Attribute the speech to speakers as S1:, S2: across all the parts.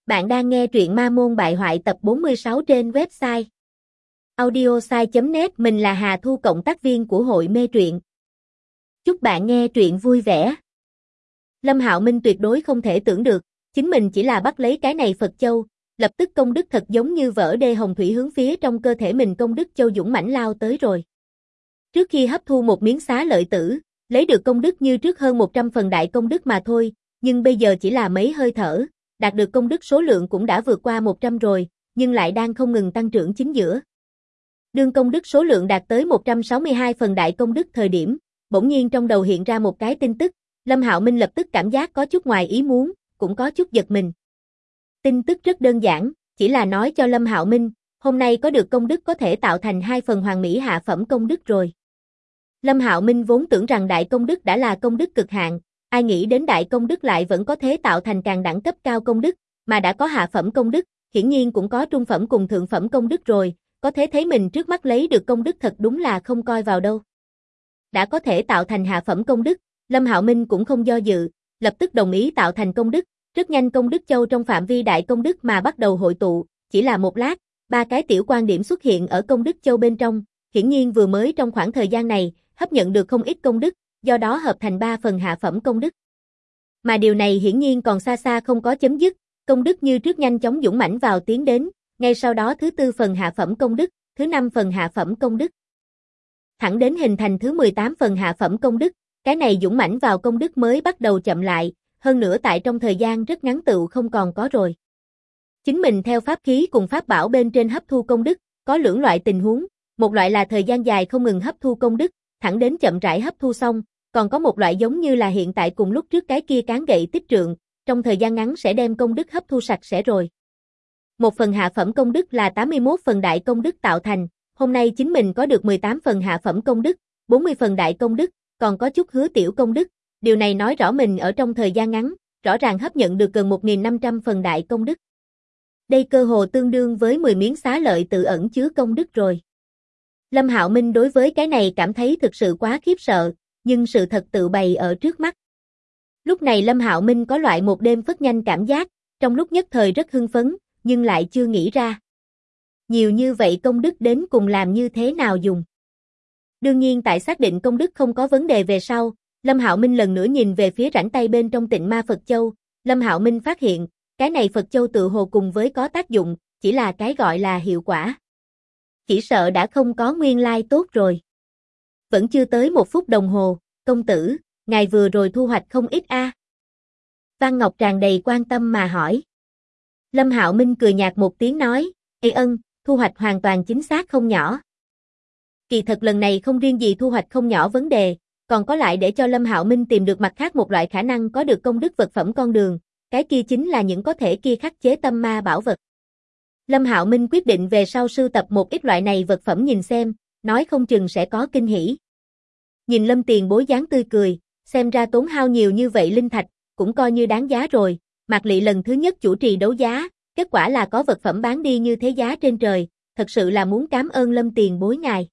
S1: Bạn đang nghe truyện Ma Môn Bại Hoại tập 46 trên website audiosai.net. Mình là Hà Thu, cộng tác viên của hội mê truyện. Chúc bạn nghe truyện vui vẻ. Lâm Hạo Minh tuyệt đối không thể tưởng được, chính mình chỉ là bắt lấy cái này Phật Châu, lập tức công đức thật giống như vỡ đê hồng thủy hướng phía trong cơ thể mình công đức châu dũng mãnh lao tới rồi. Trước khi hấp thu một miếng xá lợi tử, lấy được công đức như trước hơn 100 phần đại công đức mà thôi, nhưng bây giờ chỉ là mấy hơi thở, đạt được công đức số lượng cũng đã vượt qua 100 rồi, nhưng lại đang không ngừng tăng trưởng chính giữa. Đương công đức số lượng đạt tới 162 phần đại công đức thời điểm, bỗng nhiên trong đầu hiện ra một cái tin tức, Lâm Hạo Minh lập tức cảm giác có chút ngoài ý muốn, cũng có chút giật mình. Tin tức rất đơn giản, chỉ là nói cho Lâm Hạo Minh, hôm nay có được công đức có thể tạo thành 2 phần hoàn mỹ hạ phẩm công đức rồi. Lâm Hạo Minh vốn tưởng rằng đại công đức đã là công đức cực hạn, ai nghĩ đến đại công đức lại vẫn có thể tạo thành càng đẳng cấp cao công đức, mà đã có hạ phẩm công đức, hiển nhiên cũng có trung phẩm cùng thượng phẩm công đức rồi, có thể thấy mình trước mắt lấy được công đức thật đúng là không coi vào đâu. Đã có thể tạo thành hạ phẩm công đức, Lâm Hạo Minh cũng không do dự, lập tức đồng ý tạo thành công đức, rất nhanh công đức châu trong phạm vi đại công đức mà bắt đầu hội tụ, chỉ là một lát, 3 cái tiểu quan điểm xuất hiện ở công đức châu bên trong, hiển nhiên vừa mới trong khoảng thời gian này, hấp nhận được không ít công đức, do đó hợp thành 3 phần hạ phẩm công đức. Mà điều này hiển nhiên còn xa xa không có chấm dứt, công đức như trước nhanh chóng dũng mãnh vào tiến đến, ngay sau đó thứ 4 phần hạ phẩm công đức, thứ 5 phần hạ phẩm công đức. Thẳng đến hình thành thứ 18 phần hạ phẩm công đức, cái này dũng mãnh vào công đức mới bắt đầu chậm lại, hơn nữa tại trong thời gian rất ngắn tựu không còn có rồi. Chính mình theo pháp khí cùng pháp bảo bên trên hấp thu công đức, có lưỡng loại tình huống, một loại là thời gian dài không ngừng hấp thu công đức, thẳng đến chậm rãi hấp thu xong, còn có một loại giống như là hiện tại cùng lúc trước cái kia cán gậy tích trượng, trong thời gian ngắn sẽ đem công đức hấp thu sạch sẽ rồi. Một phần hạ phẩm công đức là 81 phần đại công đức tạo thành, hôm nay chính mình có được 18 phần hạ phẩm công đức, 40 phần đại công đức, còn có chút hứa tiểu công đức, điều này nói rõ mình ở trong thời gian ngắn, rõ ràng hấp nhận được gần 1.500 phần đại công đức. Đây cơ hồ tương đương với 10 miếng xá lợi tự ẩn chứa công đức rồi. Lâm Hạo Minh đối với cái này cảm thấy thực sự quá khiếp sợ, nhưng sự thật tự bày ở trước mắt. Lúc này Lâm Hạo Minh có loại một đêm phất nhanh cảm giác, trong lúc nhất thời rất hưng phấn, nhưng lại chưa nghĩ ra. Nhiều như vậy công đức đến cùng làm như thế nào dùng. Đương nhiên tại xác định công đức không có vấn đề về sau, Lâm Hạo Minh lần nữa nhìn về phía rãnh tay bên trong Tịnh Ma Phật Châu, Lâm Hạo Minh phát hiện, cái này Phật Châu tự hồ cùng với có tác dụng, chỉ là cái gọi là hiệu quả. Chỉ sợ đã không có nguyên lai tốt rồi. Vẫn chưa tới 1 phút đồng hồ, công tử, ngài vừa rồi thu hoạch không ít a. Văn Ngọc tràn đầy quan tâm mà hỏi. Lâm Hạo Minh cười nhạt một tiếng nói, ê ân, thu hoạch hoàn toàn chính xác không nhỏ. Kỳ thật lần này không riêng gì thu hoạch không nhỏ vấn đề, còn có lại để cho Lâm Hạo Minh tìm được mặt khác một loại khả năng có được công đức vật phẩm con đường, cái kia chính là những có thể kia khắc chế tâm ma bảo vật. Lâm Hạo Minh quyết định về sau sưu tập một ít loại này vật phẩm nhìn xem, nói không chừng sẽ có kinh hỉ. Nhìn Lâm Tiền Bối dáng tươi cười, xem ra tốn hao nhiều như vậy linh thạch, cũng coi như đáng giá rồi. Mạc Lị lần thứ nhất chủ trì đấu giá, kết quả là có vật phẩm bán đi như thế giá trên trời, thật sự là muốn cảm ơn Lâm Tiền Bối ngài.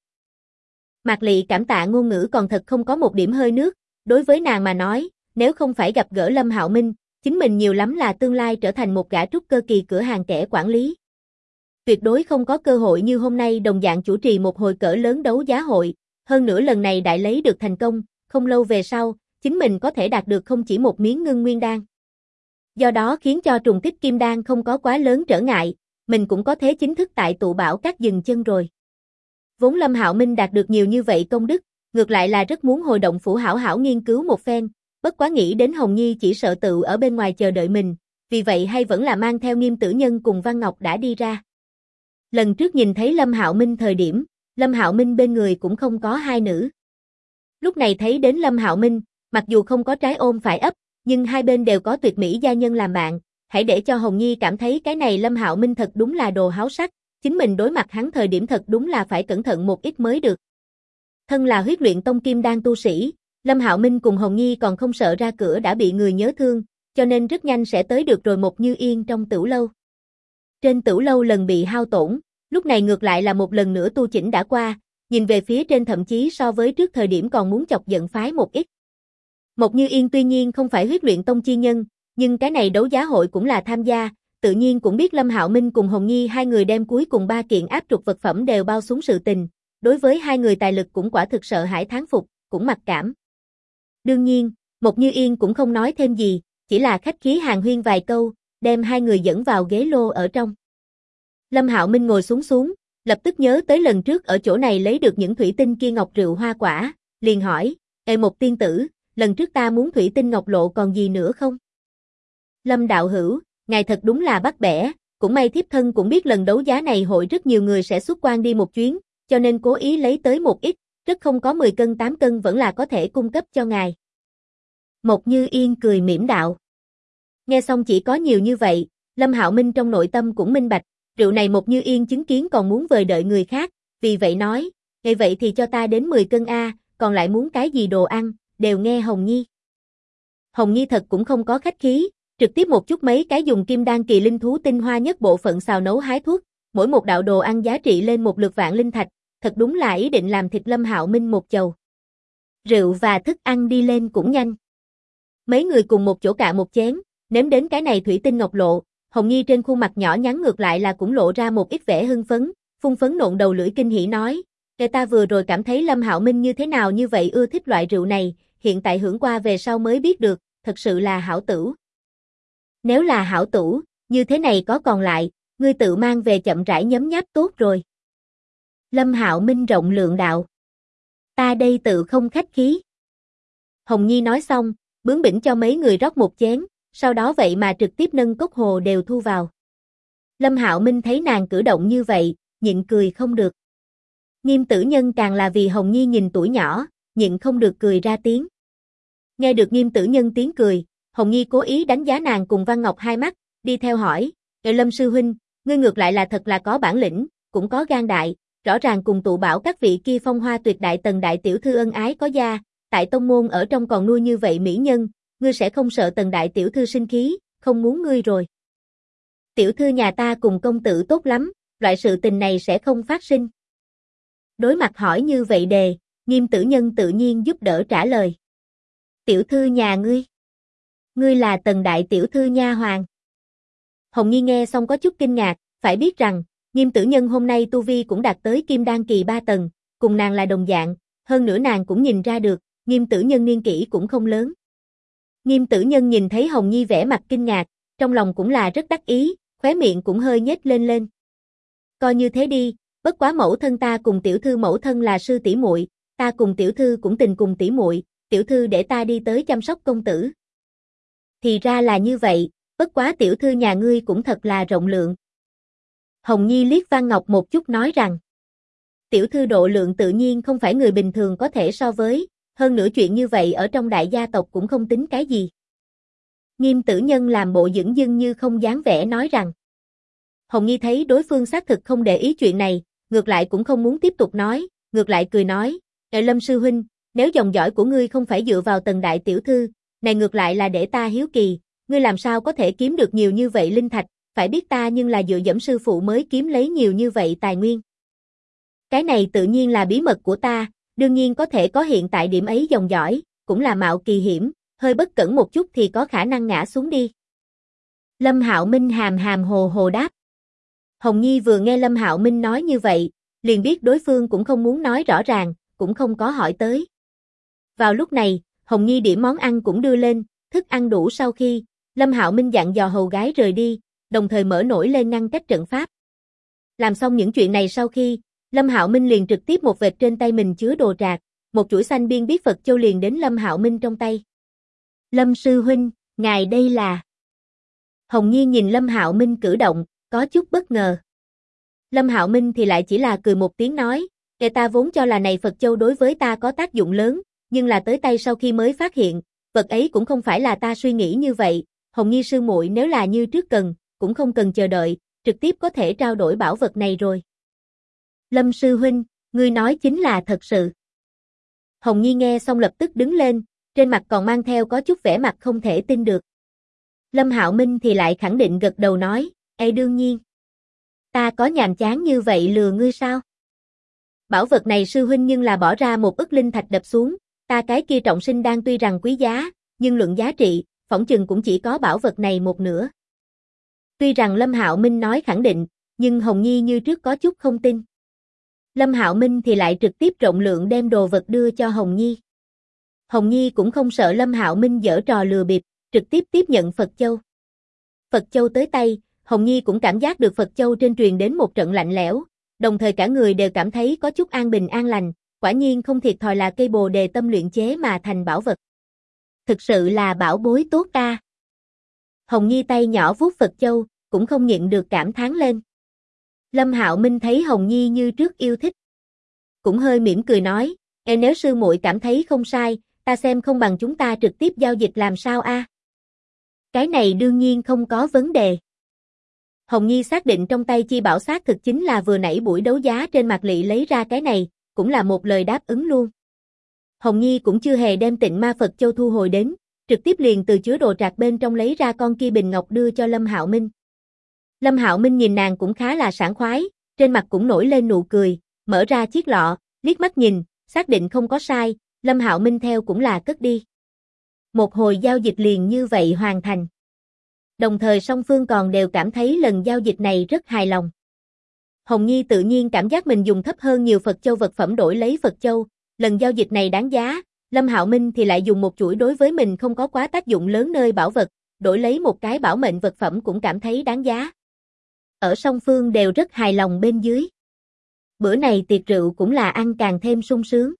S1: Mạc Lị cảm tạ ngôn ngữ còn thật không có một điểm hơi nước, đối với nàng mà nói, nếu không phải gặp gỡ Lâm Hạo Minh, chính mình nhiều lắm là tương lai trở thành một gã trúc cơ kỳ cửa hàng kẻ quản lý. Tuyệt đối không có cơ hội như hôm nay đồng dạng chủ trì một hồi cỡ lớn đấu giá hội, hơn nữa lần này đại lấy được thành công, không lâu về sau, chính mình có thể đạt được không chỉ một miếng ngưng nguyên đan. Do đó khiến cho trùng kích kim đan không có quá lớn trở ngại, mình cũng có thể chính thức tại tụ bảo các dừng chân rồi. Vốn Lâm Hạo Minh đạt được nhiều như vậy công đức, ngược lại là rất muốn hồi động phủ hảo hảo nghiên cứu một phen, bất quá nghĩ đến Hồng Nhi chỉ sợ tự ở bên ngoài chờ đợi mình, vì vậy hay vẫn là mang theo Nghiêm Tử Nhân cùng Văn Ngọc đã đi ra. Lần trước nhìn thấy Lâm Hạo Minh thời điểm, Lâm Hạo Minh bên người cũng không có hai nữ. Lúc này thấy đến Lâm Hạo Minh, mặc dù không có trái ôm phải ấp, nhưng hai bên đều có tuyệt mỹ gia nhân làm bạn, hãy để cho Hồng Nhi cảm thấy cái này Lâm Hạo Minh thật đúng là đồ háo sắc, chính mình đối mặt hắn thời điểm thật đúng là phải cẩn thận một ít mới được. Thân là huyết luyện tông kim đan tu sĩ, Lâm Hạo Minh cùng Hồng Nhi còn không sợ ra cửa đã bị người nhớ thương, cho nên rất nhanh sẽ tới được rồi một Như Yên trong tửu lâu. Trên tửu lâu lần bị hao tổn, lúc này ngược lại là một lần nữa tu chỉnh đã qua, nhìn về phía trên thậm chí so với trước thời điểm còn muốn chọc giận phái một ít. Một Như Yên tuy nhiên không phải huyết luyện tông chi nhân, nhưng cái này đấu giá hội cũng là tham gia, tự nhiên cũng biết Lâm Hạo Minh cùng Hồng Nhi hai người đem cuối cùng 3 kiện áp trục vật phẩm đều bao xuống sự tình, đối với hai người tài lực cũng quả thực sợ hãi thán phục, cũng mặc cảm. Đương nhiên, Mộc Như Yên cũng không nói thêm gì, chỉ là khách khí hàn huyên vài câu, đem hai người dẫn vào ghế lô ở trong. Lâm Hạo Minh ngồi xuống, lập tức nhớ tới lần trước ở chỗ này lấy được những thủy tinh kia ngọc rượu hoa quả, liền hỏi, Một tiên tử, lần trước ta muốn thủy tinh ngọc lộ còn gì nữa không? Lâm đạo hữu, ngài thật đúng là bắt bẻ, cũng may thiếp thân cũng biết lần đấu giá này hội rất nhiều người sẽ xuất quan đi một chuyến, cho nên cố ý lấy tới một ít, rất không có 10 cân 8 cân vẫn là có thể cung cấp cho ngài. Mộc Như Yên cười mỉm đạo. Nghe xong chỉ có nhiều như vậy, Lâm Hạo Minh trong nội tâm cũng minh bạch, rượu này Mộc Như Yên chứng kiến còn muốn vời đợi người khác, vì vậy nói, ngay vậy thì cho ta đến 10 cân a, còn lại muốn cái gì đồ ăn, đều nghe Hồng Nhi. Hồng Nhi thật cũng không có khách khí, trực tiếp một chút mấy cái dùng kim đan kỳ linh thú tinh hoa nhất bộ phận xào nấu hái thuốc, mỗi một đạo đồ ăn giá trị lên một lượt vạn linh thạch, thật đúng là ý định làm thịt Lâm Hạo Minh một chầu. Rượu và thức ăn đi lên cũng nhanh. Mấy người cùng một chỗ cạn một chén, nếm đến cái này thủy tinh ngọc lộ, Hồng Nhi trên khuôn mặt nhỏ nhắn ngược lại là cũng lộ ra một ít vẻ hưng phấn, phun phấn nộn đầu lưỡi kinh hỉ nói, ta vừa rồi cảm thấy Lâm Hạo Minh như thế nào như vậy ưa thích loại rượu này, hiện tại hưởng qua về sau mới biết được, thật sự là hảo tửu. Nếu là hảo tửu, như thế này có còn lại, ngươi tự mang về chậm rãi nhấm nháp tốt rồi. Lâm Hạo Minh rộng lượng đạo. Ta đây tự không khách khí. Hồng Nhi nói xong, bướng bỉnh cho mấy người rót một chén, sau đó vậy mà trực tiếp nâng cốc hồ đều thu vào. Lâm Hạo Minh thấy nàng cử động như vậy, nhịn cười không được. Nghiêm Tử Nhân càng là vì Hồng Nhi nhìn tuổi nhỏ, nhịn không được cười ra tiếng. Nghe được Nghiêm Tử Nhân tiếng cười, Hồng Nhi cố ý đánh giá nàng cùng Văn Ngọc hai mắt, đi theo hỏi, Lâm sư huynh, ngươi ngược lại là thật là có bản lĩnh, cũng có gan đại, rõ ràng cùng tụ bảo các vị kia phong hoa tuyệt đại Tần đại tiểu thư ân ái có gia, tại tông môn ở trong còn nuôi như vậy mỹ nhân, ngươi sẽ không sợ Tần đại tiểu thư sinh khí, không muốn ngươi rồi. Tiểu thư nhà ta cùng công tử tốt lắm, loại sự tình này sẽ không phát sinh. Đối mặt hỏi như vậy đề, Nghiêm Tử Nhân tự nhiên giúp đỡ trả lời. Tiểu thư nhà ngươi? Ngươi là Tần đại tiểu thư nha hoàng. Hồng Nhi nghe xong có chút kinh ngạc, phải biết rằng, Nghiêm Tử Nhân hôm nay tu vi cũng đạt tới kim đan kỳ 3 tầng, cùng nàng là đồng dạng, hơn nữa nàng cũng nhìn ra được, Nghiêm Tử Nhân niên kỷ cũng không lớn. Nghiêm Tử Nhân nhìn thấy Hồng Nhi vẻ mặt kinh ngạc, trong lòng cũng là rất đắc ý, khóe miệng cũng hơi nhếch lên. Coi như thế đi, bất quá mẫu thân ta cùng tiểu thư mẫu thân là sư tỷ muội, ta cùng tiểu thư cũng tình cùng tỷ muội, tiểu thư để ta đi tới chăm sóc công tử. Thì ra là như vậy, bất quá tiểu thư nhà ngươi cũng thật là rộng lượng. Hồng Nhi liếc Văn Ngọc một chút nói rằng, tiểu thư độ lượng tự nhiên không phải người bình thường có thể so với, hơn nữa chuyện như vậy ở trong đại gia tộc cũng không tính cái gì. Nghiêm Tử Nhân làm bộ dửng dưng như không dáng vẻ nói rằng, Hồng Nhi thấy đối phương xác thực không để ý chuyện này, ngược lại cũng không muốn tiếp tục nói, ngược lại cười nói, Lâm sư huynh, nếu dòng dõi của ngươi không phải dựa vào Tần đại tiểu thư, này ngược lại là để ta hiếu kỳ, ngươi làm sao có thể kiếm được nhiều như vậy linh thạch, phải biết ta nhưng là dựa dẫm sư phụ mới kiếm lấy nhiều như vậy tài nguyên. Cái này tự nhiên là bí mật của ta, đương nhiên có thể có hiện tại điểm ấy dòng dõi, cũng là mạo kỳ hiểm, hơi bất cẩn một chút thì có khả năng ngã xuống đi. Lâm Hạo Minh hàm hàm hồ hồ đáp. Hồng Nhi vừa nghe Lâm Hạo Minh nói như vậy, liền biết đối phương cũng không muốn nói rõ ràng, cũng không có hỏi tới. Vào lúc này, Hồng Nhi điểm món ăn cũng đưa lên, thức ăn đủ sau khi, Lâm Hạo Minh dặn dò hầu gái rời đi, đồng thời mở nổi lên ngăn cách trận pháp. Làm xong những chuyện này sau khi, Lâm Hạo Minh liền trực tiếp một vệt trên tay mình chứa đồ trạc, một chuỗi xanh biên biết Phật châu liền đến Lâm Hạo Minh trong tay. Lâm sư huynh, ngài đây là... Hồng Nhi nhìn Lâm Hạo Minh cử động, có chút bất ngờ. Lâm Hạo Minh thì lại chỉ là cười một tiếng nói, ta vốn cho là này Phật châu đối với ta có tác dụng lớn, nhưng là tới tay sau khi mới phát hiện, vật ấy cũng không phải là ta suy nghĩ như vậy, Hồng Nhi sư muội nếu là như trước cần, cũng không cần chờ đợi, trực tiếp có thể trao đổi bảo vật này rồi. Lâm sư huynh, ngươi nói chính là thật sự. Hồng Nhi nghe xong lập tức đứng lên, trên mặt còn mang theo có chút vẻ mặt không thể tin được. Lâm Hạo Minh thì lại khẳng định gật đầu nói, đương nhiên. Ta có nhàm chán như vậy lừa ngươi sao? Bảo vật này sư huynh nhưng là bỏ ra 1 ức linh thạch đập xuống, ta cái kia trọng sinh đan tuy rằng quý giá, nhưng luận giá trị, phỏng chừng cũng chỉ có bảo vật này một nửa. Tuy rằng Lâm Hạo Minh nói khẳng định, nhưng Hồng Nhi như trước có chút không tin. Lâm Hạo Minh thì lại trực tiếp rộng lượng đem đồ vật đưa cho Hồng Nhi. Hồng Nhi cũng không sợ Lâm Hạo Minh giở trò lừa bịp, trực tiếp tiếp nhận Phật Châu. Phật Châu tới tay, Hồng Nhi cũng cảm giác được Phật Châu trên truyền đến một trận lạnh lẽo, đồng thời cả người đều cảm thấy có chút an bình an lành, quả nhiên không thiệt thòi là cây Bồ Đề tâm luyện chế mà thành bảo vật. Thực sự là bảo bối tốt ta. Hồng Nhi tay nhỏ vuốt Phật Châu, cũng không nhịn được cảm thán lên. Lâm Hạo Minh thấy Hồng Nhi như trước yêu thích, cũng hơi mỉm cười nói, nếu sư muội cảm thấy không sai, ta xem không bằng chúng ta trực tiếp giao dịch làm sao a? Cái này đương nhiên không có vấn đề. Hồng Nhi xác định trong tay chi bảo xác thực chính là vừa nãy buổi đấu giá trên Mạc Lị lấy ra cái này, cũng là một lời đáp ứng luôn. Hồng Nhi cũng chưa hề đem Tịnh Ma Phật Châu thu hồi đến, trực tiếp liền từ chứa đồ trạc bên trong lấy ra con kia bình ngọc đưa cho Lâm Hạo Minh. Lâm Hạo Minh nhìn nàng cũng khá là sảng khoái, trên mặt cũng nổi lên nụ cười, mở ra chiếc lọ, liếc mắt nhìn, xác định không có sai, Lâm Hạo Minh theo cũng là cất đi. Một hồi giao dịch liền như vậy hoàn thành. Đồng thời song phương còn đều cảm thấy lần giao dịch này rất hài lòng. Hồng Nhi tự nhiên cảm giác mình dùng thấp hơn nhiều Phật Châu vật phẩm đổi lấy Phật Châu, lần giao dịch này đáng giá, Lâm Hạo Minh thì lại dùng một chuỗi đối với mình không có quá tác dụng lớn nơi bảo vật, đổi lấy một cái bảo mệnh vật phẩm cũng cảm thấy đáng giá. Ở song phương đều rất hài lòng bên dưới. Bữa này tiệc rượu cũng là ăn càng thêm sung sướng.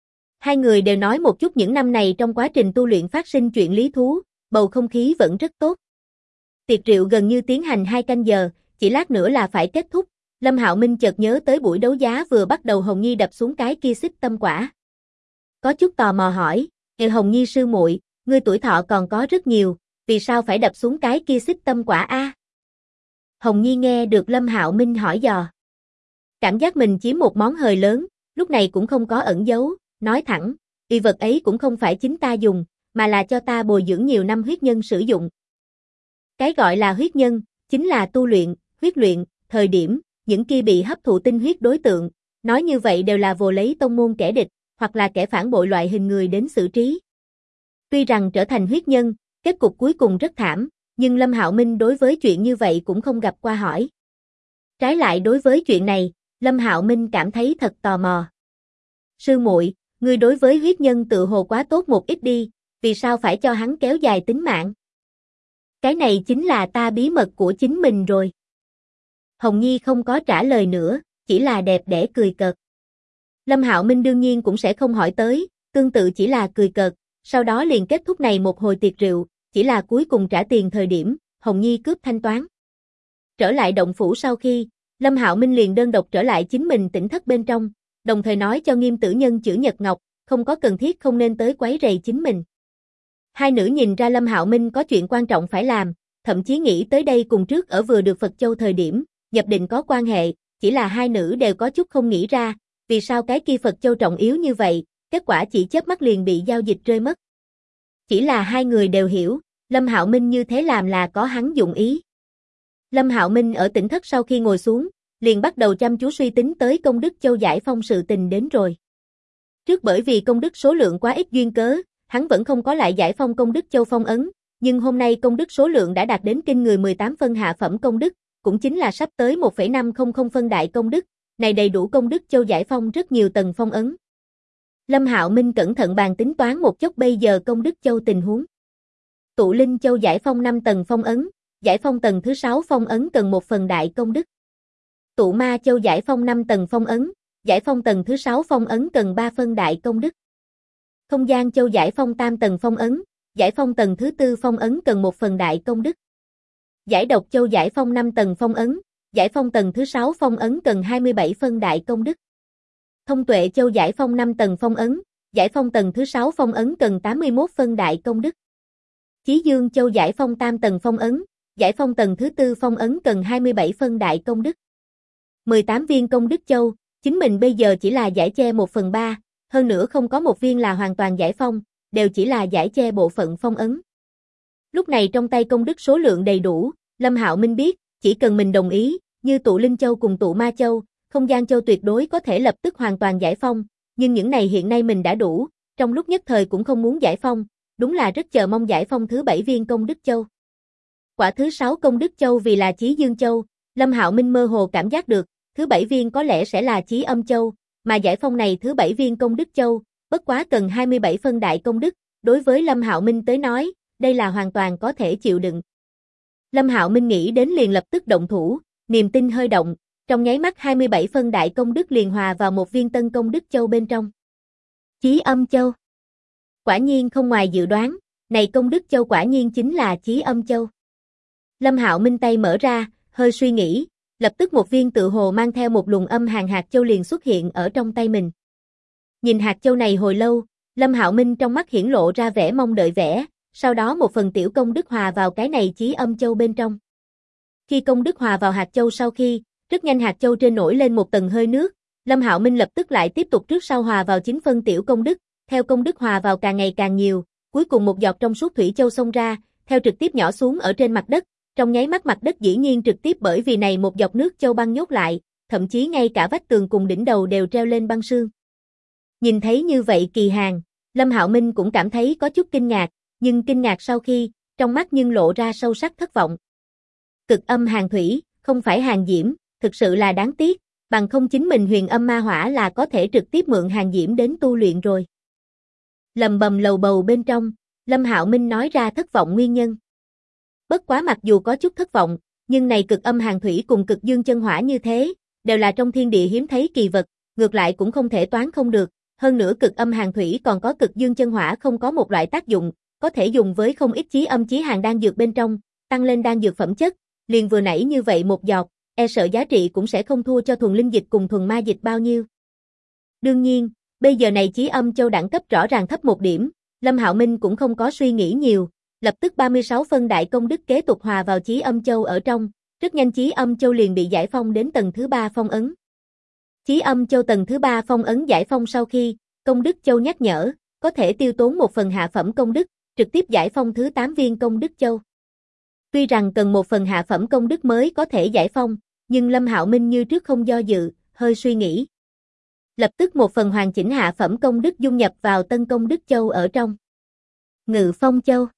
S1: Hai người đều nói một chút những năm này trong quá trình tu luyện phát sinh chuyện lý thú, bầu không khí vẫn rất tốt. Tiệc rượu gần như tiến hành 2 canh giờ, chỉ lát nữa là phải kết thúc. Lâm Hạo Minh chợt nhớ tới buổi đấu giá vừa bắt đầu Hồng Nhi đập xuống cái kia xích tâm quả. Có chút tò mò hỏi, Hồng Nhi sư muội, ngươi tuổi thọ còn có rất nhiều, vì sao phải đập xuống cái kia xích tâm quả a? Hồng Nhi nghe được Lâm Hạo Minh hỏi dò. Cảm giác mình chiếm một món hời lớn, lúc này cũng không có ẩn giấu, nói thẳng, vật ấy cũng không phải chính ta dùng, mà là cho ta bồi dưỡng nhiều năm huyết nhân sử dụng. Cái gọi là huyết nhân, chính là tu luyện, huyết luyện, thời điểm, những kia bị hấp thụ tinh huyết đối tượng, nói như vậy đều là vồ lấy tông môn kẻ địch, hoặc là kẻ phản bội loại hình người đến xử trí. Tuy rằng trở thành huyết nhân, kết cục cuối cùng rất thảm, nhưng Lâm Hạo Minh đối với chuyện như vậy cũng không gặp qua hỏi. Trái lại đối với chuyện này, Lâm Hạo Minh cảm thấy thật tò mò. Sư muội, ngươi đối với huyết nhân tự hồ quá tốt một ít đi, vì sao phải cho hắn kéo dài tính mạng? Cái này chính là ta bí mật của chính mình rồi. Hồng Nhi không có trả lời nữa, chỉ là đẹp đẽ cười cợt. Lâm Hạo Minh đương nhiên cũng sẽ không hỏi tới, tương tự chỉ là cười cợt, sau đó liền kết thúc này một hồi tiệc rượu, chỉ là cuối cùng trả tiền thời điểm, Hồng Nhi cướp thanh toán. Trở lại động phủ sau khi, Lâm Hạo Minh liền đơn độc trở lại chính mình tỉnh thất bên trong, đồng thời nói cho Nghiêm Tử Nhân chữ Nhật Ngọc, không có cần thiết không nên tới quấy rầy chính mình. Hai nữ nhìn ra Lâm Hạo Minh có chuyện quan trọng phải làm, thậm chí nghĩ tới đây cùng trước ở vừa được Phật Châu thời điểm, nhập định có quan hệ, chỉ là hai nữ đều có chút không nghĩ ra, vì sao cái kia Phật Châu trọng yếu như vậy, kết quả chỉ chớp mắt liền bị giao dịch rơi mất. Chỉ là hai người đều hiểu, Lâm Hạo Minh như thế làm là có hắn dụng ý. Lâm Hạo Minh ở tỉnh thất sau khi ngồi xuống, liền bắt đầu chăm chú suy tính tới công đức châu giải phong sự tình đến rồi. Trước bởi vì công đức số lượng quá ít duyên cớ, hắn vẫn không có lại giải phong công đức châu phong ấn, nhưng hôm nay công đức số lượng đã đạt đến kinh người 18 phân hạ phẩm công đức, cũng chính là sắp tới 1,500 phân đại công đức, này đầy đủ công đức châu giải phong rất nhiều tầng phong ấn. Lâm Hạo Minh cẩn thận bàn tính toán một chút bây giờ công đức châu tình huống. Tụ Linh Châu giải phong 5 tầng phong ấn, giải phong tầng thứ 6 phong ấn cần 1 phần đại công đức. Tụ Ma Châu giải phong 5 tầng phong ấn, giải phong tầng thứ 6 phong ấn cần 3 phân đại công đức. Không Gian Châu giải phong tam tầng phong ấn, giải phong tầng thứ 4 phong ấn cần 1 phần đại công đức. Giải Độc Châu giải phong 5 tầng phong ấn, giải phong tầng thứ 6 phong ấn cần 27 phân đại công đức. Thông Tuệ Châu giải phong 5 tầng phong ấn, giải phong tầng thứ 6 phong ấn cần 81 phân đại công đức. Chí Dương Châu giải phong tam tầng phong ấn, giải phong tầng thứ 4 phong ấn cần 27 phân đại công đức. 18 viên công đức châu, chính mình bây giờ chỉ là giải che 1/3, hơn nữa không có một viên là hoàn toàn giải phong, đều chỉ là giải che bộ phận phong ấn. Lúc này trong tay công đức số lượng đầy đủ, Lâm Hạo Minh biết, chỉ cần mình đồng ý, như Tụ Linh Châu cùng Tụ Ma Châu, Không Gian Châu tuyệt đối có thể lập tức hoàn toàn giải phong, nhưng những này hiện nay mình đã đủ, trong lúc nhất thời cũng không muốn giải phong, đúng là rất chờ mong giải phong thứ 7 viên công đức châu. Quả thứ 6 Công Đức Châu vì là Chí Dương Châu, Lâm Hạo Minh mơ hồ cảm giác được, thứ 7 viên có lẽ sẽ là Chí Âm Châu, mà giải phong này thứ 7 viên Công Đức Châu, bất quá cần 27 phân đại công đức, đối với Lâm Hạo Minh tới nói, đây là hoàn toàn có thể chịu đựng. Lâm Hạo Minh nghĩ đến liền lập tức động thủ, niềm tin hơi động, trong nháy mắt 27 phân đại công đức liền hòa vào một viên tân Công Đức Châu bên trong. Chí Âm Châu. Quả nhiên không ngoài dự đoán, này Công Đức Châu quả nhiên chính là Chí Âm Châu. Lâm Hạo Minh tay mở ra, hơi suy nghĩ, lập tức một viên tự hồ mang theo một luồng âm hàn hạt châu liền xuất hiện ở trong tay mình. Nhìn hạt châu này hồi lâu, Lâm Hạo Minh trong mắt hiển lộ ra vẻ mong đợi vẻ, sau đó một phần tiểu công đức hòa vào cái này Chí Âm Châu bên trong. Khi công đức hòa vào hạt châu sau khi, rất nhanh hạt châu trên nổi lên một tầng hơi nước, Lâm Hạo Minh lập tức lại tiếp tục trước sau hòa vào 9 phân tiểu công đức, theo công đức hòa vào càng ngày càng nhiều, cuối cùng một giọt trong suốt thủy châu xông ra, theo trực tiếp nhỏ xuống ở trên mặt đất, trong nháy mắt mặt đất dĩ nhiên trực tiếp bởi vì này một giọt nước châu băng nhốt lại, thậm chí ngay cả vách tường cùng đỉnh đầu đều treo lên băng sương. Nhìn thấy như vậy kỳ hàng, Lâm Hạo Minh cũng cảm thấy có chút kinh ngạc, nhưng kinh ngạc sau khi, trong mắt nhưng lộ ra sâu sắc thất vọng. Cực âm hàng thủy, không phải hàng diễm, thực sự là đáng tiếc, bằng không chính mình huyền âm ma hỏa là có thể trực tiếp mượn hàng diễm đến tu luyện rồi. Lầm bầm lầu bầu bên trong, Lâm Hạo Minh nói ra thất vọng nguyên nhân. Bất quá mặc dù có chút thất vọng, nhưng này cực âm hàng thủy cùng cực dương chân hỏa như thế, đều là trong thiên địa hiếm thấy kỳ vật, ngược lại cũng không thể toán không được, hơn nữa cực âm hàng thủy còn có cực dương chân hỏa không có một loại tác dụng, có thể dùng với không ít chí âm chí hàng đan dược bên trong, tăng lên đan dược phẩm chất, liền vừa nãy như vậy một giọt, e sợ giá trị cũng sẽ không thua cho thuần linh dịch cùng thuần ma dịch bao nhiêu. Đương nhiên, bây giờ này chí âm châu đẳng cấp rõ ràng thấp một điểm, Lâm Hạo Minh cũng không có suy nghĩ nhiều, lập tức 36 phân đại công đức kế tục hòa vào chí âm châu ở trong, rất nhanh chí âm châu liền bị giải phong đến tầng thứ 3 phong ấn. Chí âm châu tầng thứ 3 phong ấn giải phong sau khi, công đức châu nhắc nhở, có thể tiêu tốn một phần hạ phẩm công đức, trực tiếp giải phong thứ 8 viên công đức châu. Tuy rằng cần một phần hạ phẩm công đức mới có thể giải phong, nhưng Lâm Hạo Minh như trước không do dự, hơi suy nghĩ. Lập tức một phần hoàn chỉnh hạ phẩm công đức dung nhập vào tân công đức châu ở trong. Ngự Phong Châu.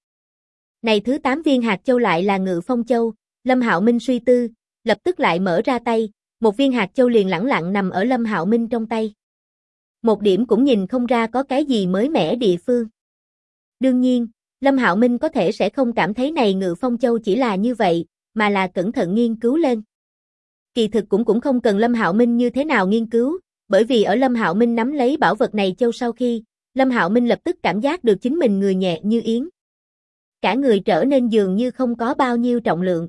S1: Này thứ 8 viên hạt châu lại là Ngự Phong Châu, Lâm Hạo Minh suy tư, lập tức lại mở ra tay, một viên hạt châu liền lẳng lặng nằm ở Lâm Hạo Minh trong tay. Một điểm cũng nhìn không ra có cái gì mới mẻ địa phương. Đương nhiên, Lâm Hạo Minh có thể sẽ không cảm thấy này Ngự Phong Châu chỉ là như vậy, mà là cẩn thận nghiên cứu lên. Kỳ thực cũng không cần Lâm Hạo Minh như thế nào nghiên cứu, bởi vì ở Lâm Hạo Minh nắm lấy bảo vật này châu sau khi, Lâm Hạo Minh lập tức cảm giác được chính mình người nhẹ như yến. Cả người trở nên dường như không có bao nhiêu trọng lượng.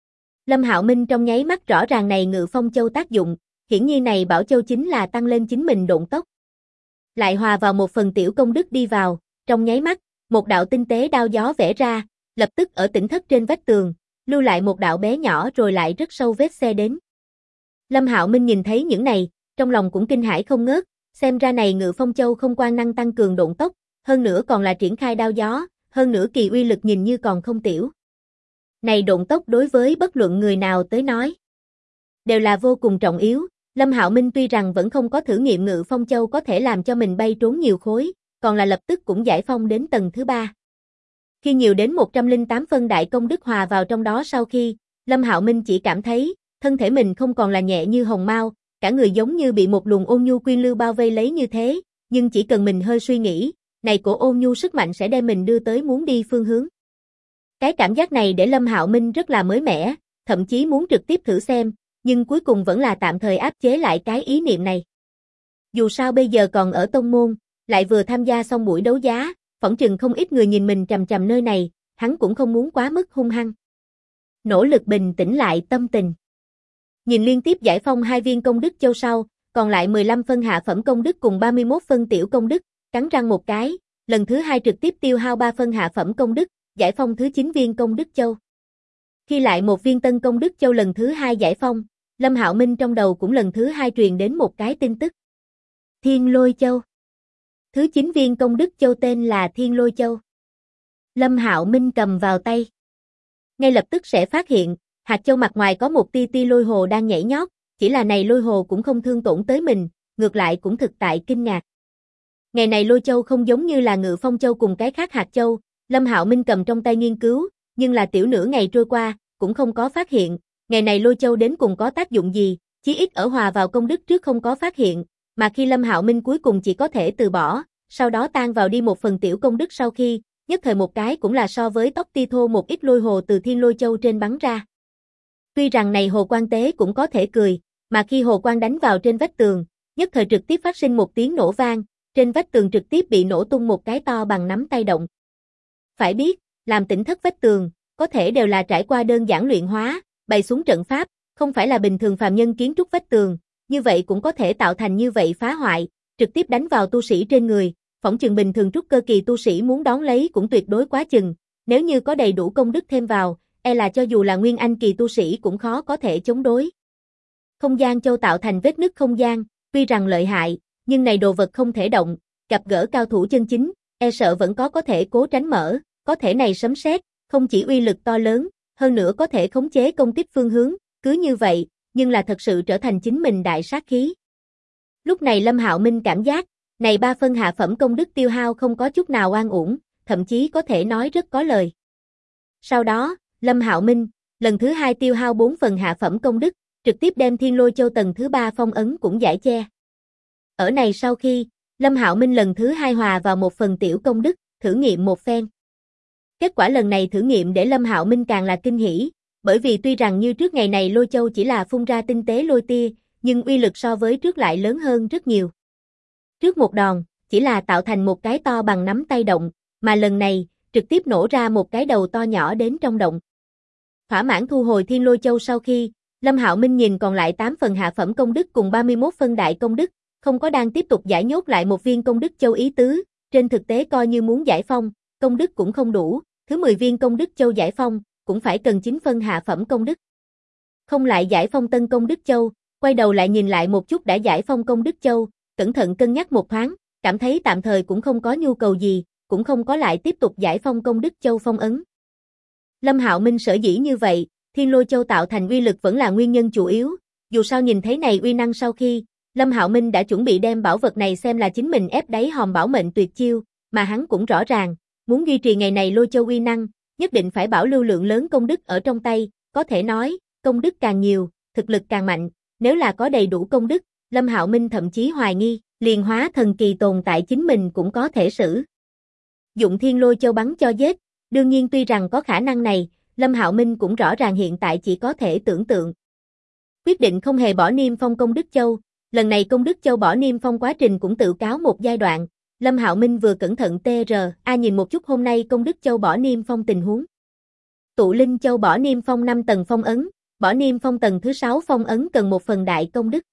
S1: Lâm Hạo Minh trong nháy mắt rõ ràng này Ngự Phong Châu tác dụng, hiển nhiên này bảo châu chính là tăng lên chính mình độn tốc. Lại hòa vào một phần tiểu công đức đi vào, trong nháy mắt, một đạo tinh tế đao gió vẽ ra, lập tức ở tỉnh thất trên vách tường, lưu lại một đạo bé nhỏ rồi lại rất sâu vết xe đến. Lâm Hạo Minh nhìn thấy những này, trong lòng cũng kinh hãi không ngớt, xem ra này Ngự Phong Châu không quan năng tăng cường độn tốc, hơn nữa còn là triển khai đao gió, hơn nữa kỳ uy lực nhìn như còn không tiểu. Này độn tốc đối với bất luận người nào tới nói, đều là vô cùng trọng yếu. Lâm Hạo Minh tuy rằng vẫn không có thử nghiệm Ngự Phong Châu có thể làm cho mình bay trốn nhiều khối, còn là lập tức cũng giải phong đến tầng thứ 3. Khi nhiều đến 108 phân đại công đức hòa vào trong đó sau khi, Lâm Hạo Minh chỉ cảm thấy, thân thể mình không còn là nhẹ như hồng mao, cả người giống như bị một luồng ôn nhu quyên lưu bao vây lấy như thế, nhưng chỉ cần mình hơi suy nghĩ, này cổ ôn nhu sức mạnh sẽ đem mình đưa tới muốn đi phương hướng. Cái cảm giác này để Lâm Hạo Minh rất là mới mẻ, thậm chí muốn trực tiếp thử xem, nhưng cuối cùng vẫn là tạm thời áp chế lại cái ý niệm này. Dù sao bây giờ còn ở tông môn, lại vừa tham gia xong buổi đấu giá, phỏng chừng không ít người nhìn mình trầm trầm nơi này, hắn cũng không muốn quá mức hung hăng. Nỗ lực bình tĩnh lại tâm tình. Nhìn liên tiếp giải phong 2 viên công đức châu sau, còn lại 15 phân hạ phẩm công đức cùng 31 phân tiểu công đức, cắn răng một cái, lần thứ 2 trực tiếp tiêu hao 3 phân hạ phẩm công đức, giải phong thứ 9 viên công đức châu. Khi lại một viên tân công đức châu lần thứ 2 giải phong, Lâm Hạo Minh trong đầu cũng lần thứ 2 truyền đến một cái tin tức. Thiên Lôi Châu. Thứ 9 viên công đức châu tên là Thiên Lôi Châu. Lâm Hạo Minh cầm vào tay. Ngay lập tức sẽ phát hiện, hạt châu mặt ngoài có một tia tia lôi hồ đang nhảy nhót, chỉ là này lôi hồ cũng không thương tổn tới mình, ngược lại cũng thực tại kinh ngạc. Ngày này lôi châu không giống như là Ngự Phong Châu cùng cái khác hạt châu, Lâm Hạo Minh cầm trong tay nghiên cứu, nhưng là tiểu nửa ngày trôi qua, cũng không có phát hiện, ngày này lôi châu đến cùng có tác dụng gì, chí ít ở hòa vào công đức trước không có phát hiện, mà khi Lâm Hạo Minh cuối cùng chỉ có thể từ bỏ, sau đó tan vào đi một phần tiểu công đức sau khi, nhất thời một cái cũng là so với tóc ti thô một ít lôi hồ từ thiên lôi châu trên bắn ra. Tuy rằng này hồ quang tế cũng có thể cười, mà khi hồ quang đánh vào trên vách tường, nhất thời trực tiếp phát sinh một tiếng nổ vang, trên vách tường trực tiếp bị nổ tung một cái to bằng nắm tay động. Phải biết, làm tỉnh thất vách tường, có thể đều là trải qua đơn giản luyện hóa, bày xuống trận pháp, không phải là bình thường phàm nhân kiến trúc vách tường, như vậy cũng có thể tạo thành như vậy phá hoại, trực tiếp đánh vào tu sĩ trên người, phỏng chừng bình thường trúc cơ kỳ tu sĩ muốn đón lấy cũng tuyệt đối quá chừng, nếu như có đầy đủ công đức thêm vào, e là cho dù là nguyên anh kỳ tu sĩ cũng khó có thể chống đối. Không gian châu tạo thành vết nứt không gian, tuy rằng lợi hại, nhưng này đồ vật không thể động, gặp gỡ cao thủ chân chính, e sợ vẫn có thể cố tránh mở, có thể này sấm sét, không chỉ uy lực to lớn, hơn nữa có thể khống chế công kích phương hướng, cứ như vậy, nhưng là thật sự trở thành chính mình đại sát khí. Lúc này Lâm Hạo Minh cảm giác, này 3 phân hạ phẩm công đức tiêu hao không có chút nào oan uổng, thậm chí có thể nói rất có lời. Sau đó, Lâm Hạo Minh, lần thứ 2 tiêu hao 4 phần hạ phẩm công đức, trực tiếp đem Thiên Lôi Châu tầng thứ 3 phong ấn cũng giải che. Ở này sau khi, Lâm Hạo Minh lần thứ 2 hòa vào một phần tiểu công đức, thử nghiệm một phen. Kết quả lần này thử nghiệm để Lâm Hạo Minh càng là kinh hỉ, bởi vì tuy rằng như trước ngày này Lôi Châu chỉ là phun ra tinh tế lôi tia, nhưng uy lực so với trước lại lớn hơn rất nhiều. Trước một đòn, chỉ là tạo thành một cái to bằng nắm tay động, mà lần này, trực tiếp nổ ra một cái đầu to nhỏ đến trong động. Thỏa mãn thu hồi Thiên Lôi Châu sau khi, Lâm Hạo Minh nhìn còn lại 8 phần hạ phẩm công đức cùng 31 phân đại công đức, không có đang tiếp tục giải nhốt lại một viên công đức châu ý tứ, trên thực tế coi như muốn giải phong, công đức cũng không đủ, thứ 10 viên công đức châu giải phong, cũng phải cần 9 phân hạ phẩm công đức. Không lại giải phong tân công đức châu, quay đầu lại nhìn lại một chút đã giải phong công đức châu, cẩn thận cân nhắc một thoáng, cảm thấy tạm thời cũng không có nhu cầu gì, cũng không có lại tiếp tục giải phong công đức châu phong ấn. Lâm Hạo Minh sở dĩ như vậy, Thiên Lôi Châu tạo thành uy lực vẫn là nguyên nhân chủ yếu, dù sao nhìn thấy này uy năng sau khi, Lâm Hạo Minh đã chuẩn bị đem bảo vật này xem là chính mình ép đáy hòm bảo mệnh tuyệt chiêu, mà hắn cũng rõ ràng, muốn duy trì ngày này Lôi Châu uy năng, nhất định phải bảo lưu lượng lớn công đức ở trong tay, có thể nói, công đức càng nhiều, thực lực càng mạnh, nếu là có đầy đủ công đức, Lâm Hạo Minh thậm chí hoài nghi, liền hóa thần kỳ tồn tại chính mình cũng có thể sử dụng Thiên Lôi Châu bắn cho giết, đương nhiên tuy rằng có khả năng này, Lâm Hạo Minh cũng rõ ràng hiện tại chỉ có thể tưởng tượng. Quyết định không hề bỏ niêm phong công đức châu, lần này công đức châu bỏ niêm phong quá trình cũng tự cáo một giai đoạn, Lâm Hạo Minh vừa cẩn thận TRA nhìn một chút hôm nay công đức châu bỏ niêm phong tình huống. Tụ Linh Châu bỏ niêm phong 5 tầng phong ấn, bỏ niêm phong tầng thứ 6 phong ấn cần 1 phần đại công đức.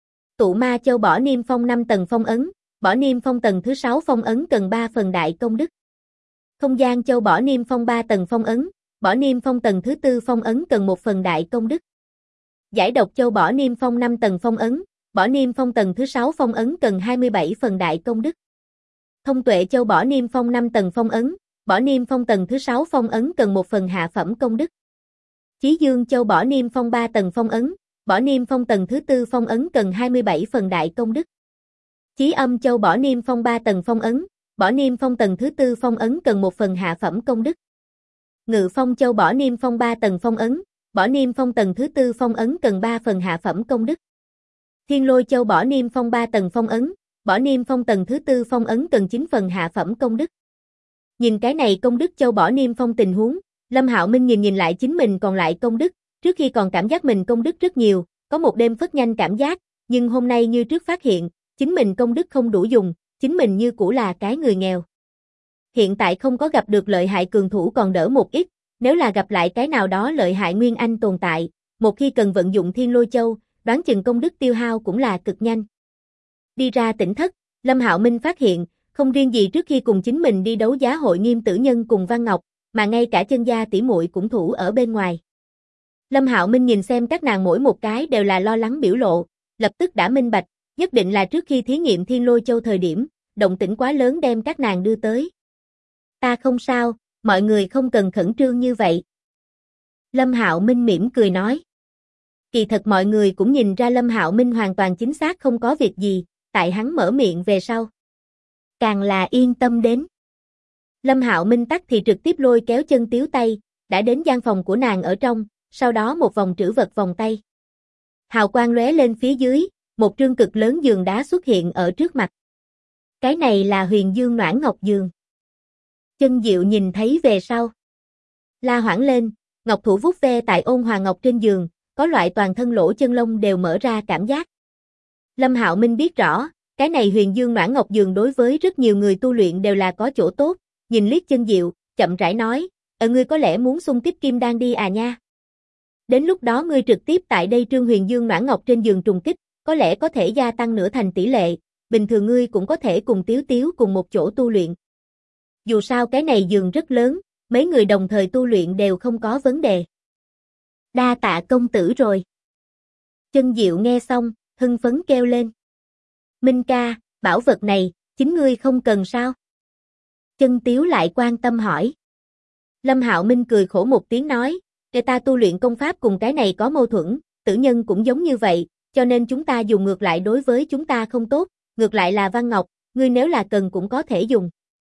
S1: Tụ Ma Châu bỏ niêm phong 5 tầng phong ấn, bỏ niêm phong tầng thứ 6 phong ấn cần 3 phần đại công đức. Không Gian Châu bỏ niêm phong 3 tầng phong ấn, bỏ niêm phong tầng thứ 4 phong ấn cần 1 phần đại công đức. Giải Độc Châu bỏ niêm phong 5 tầng phong ấn, bỏ niêm phong tầng thứ 6 phong ấn cần 27 phần đại công đức. Thông Tuệ Châu bỏ niêm phong 5 tầng phong ấn, bỏ niêm phong tầng thứ 6 phong ấn cần 1 phần hạ phẩm công đức. Chí Dương Châu bỏ niêm phong 3 tầng phong ấn, bỏ niêm phong tầng thứ 4 phong ấn cần 27 phần đại công đức. Chí Âm Châu bỏ niêm phong 3 tầng phong ấn, bỏ niêm phong tầng thứ 4 phong ấn cần 1 phần hạ phẩm công đức. Ngự Phong Châu bỏ niêm phong 3 tầng phong ấn, bỏ niêm phong tầng thứ 4 phong ấn cần 3 phần hạ phẩm công đức. Thiên Lôi Châu bỏ niêm phong 3 tầng phong ấn, bỏ niêm phong tầng thứ 4 phong ấn cần 9 phần hạ phẩm công đức. Nhìn cái này công đức châu bỏ niêm phong tình huống, Lâm Hạo Minh nhìn lại chính mình còn lại công đức, trước khi còn cảm giác mình công đức rất nhiều, có một đêm phất nhanh cảm giác, nhưng hôm nay như trước phát hiện, chính mình công đức không đủ dùng, chính mình như cũ là cái người nghèo. Hiện tại không có gặp được lợi hại cường thủ còn đỡ một ít, nếu là gặp lại cái nào đó lợi hại nguyên anh tồn tại, một khi cần vận dụng Thiên Lôi Châu, đoán chừng công đức tiêu hao cũng là cực nhanh. Đi ra tỉnh thất, Lâm Hạo Minh phát hiện, không riêng gì trước khi cùng chính mình đi đấu giá hội Nghiêm Tử Nhân cùng Văn Ngọc, mà ngay cả Chân Gia tỷ muội cũng thủ ở bên ngoài. Lâm Hạo Minh nhìn xem các nàng mỗi một cái đều là lo lắng biểu lộ, lập tức đã minh bạch, nhất định là trước khi thí nghiệm Thiên Lôi Châu thời điểm, động tĩnh quá lớn đem các nàng đưa tới. Ta không sao, mọi người không cần khẩn trương như vậy. Lâm Hạo Minh mỉm cười nói. Kỳ thật mọi người cũng nhìn ra Lâm Hạo Minh hoàn toàn chính xác không có việc gì, tại hắn mở miệng về sau. Càng là yên tâm đến. Lâm Hạo Minh tắc thì trực tiếp lôi kéo chân Tiếu tay, đã đến gian phòng của nàng ở trong, sau đó một vòng trữ vật vòng tay. Hào quang lóe lên phía dưới, một trương cực lớn giường đá xuất hiện ở trước mặt. Cái này là Huyền Dương Noãn Ngọc giường. Chân Diệu nhìn thấy về sau. La hoảng lên, ngọc thủ vuốt ve tại ôn hòa ngọc trên giường, có loại toàn thân lỗ chân lông đều mở ra cảm giác. Lâm Hạo Minh biết rõ, cái này Huyền Dương Noãn Ngọc giường đối với rất nhiều người tu luyện đều là có chỗ tốt, nhìn liếc Chân Diệu, chậm rãi nói, ngươi có lẽ muốn xung kích kim đan đi à nha. Đến lúc đó ngươi trực tiếp tại đây trương Huyền Dương Noãn Ngọc trên giường trùng kích, có lẽ có thể gia tăng nửa thành tỷ lệ, bình thường ngươi cũng có thể cùng Tiếu Tiếu cùng một chỗ tu luyện. Dù sao cái này giường rất lớn, mấy người đồng thời tu luyện đều không có vấn đề. Đa tạ công tử rồi. Chân Diệu nghe xong, hưng phấn kêu lên. Minh ca, bảo vật này, chính ngươi không cần sao? Chân Tiếu lại quan tâm hỏi. Lâm Hạo Minh cười khổ một tiếng nói, người ta tu luyện công pháp cùng cái này có mâu thuẫn, tử nhân cũng giống như vậy, cho nên chúng ta dùng ngược lại đối với chúng ta không tốt, ngược lại là Văn Ngọc, ngươi nếu là cần cũng có thể dùng.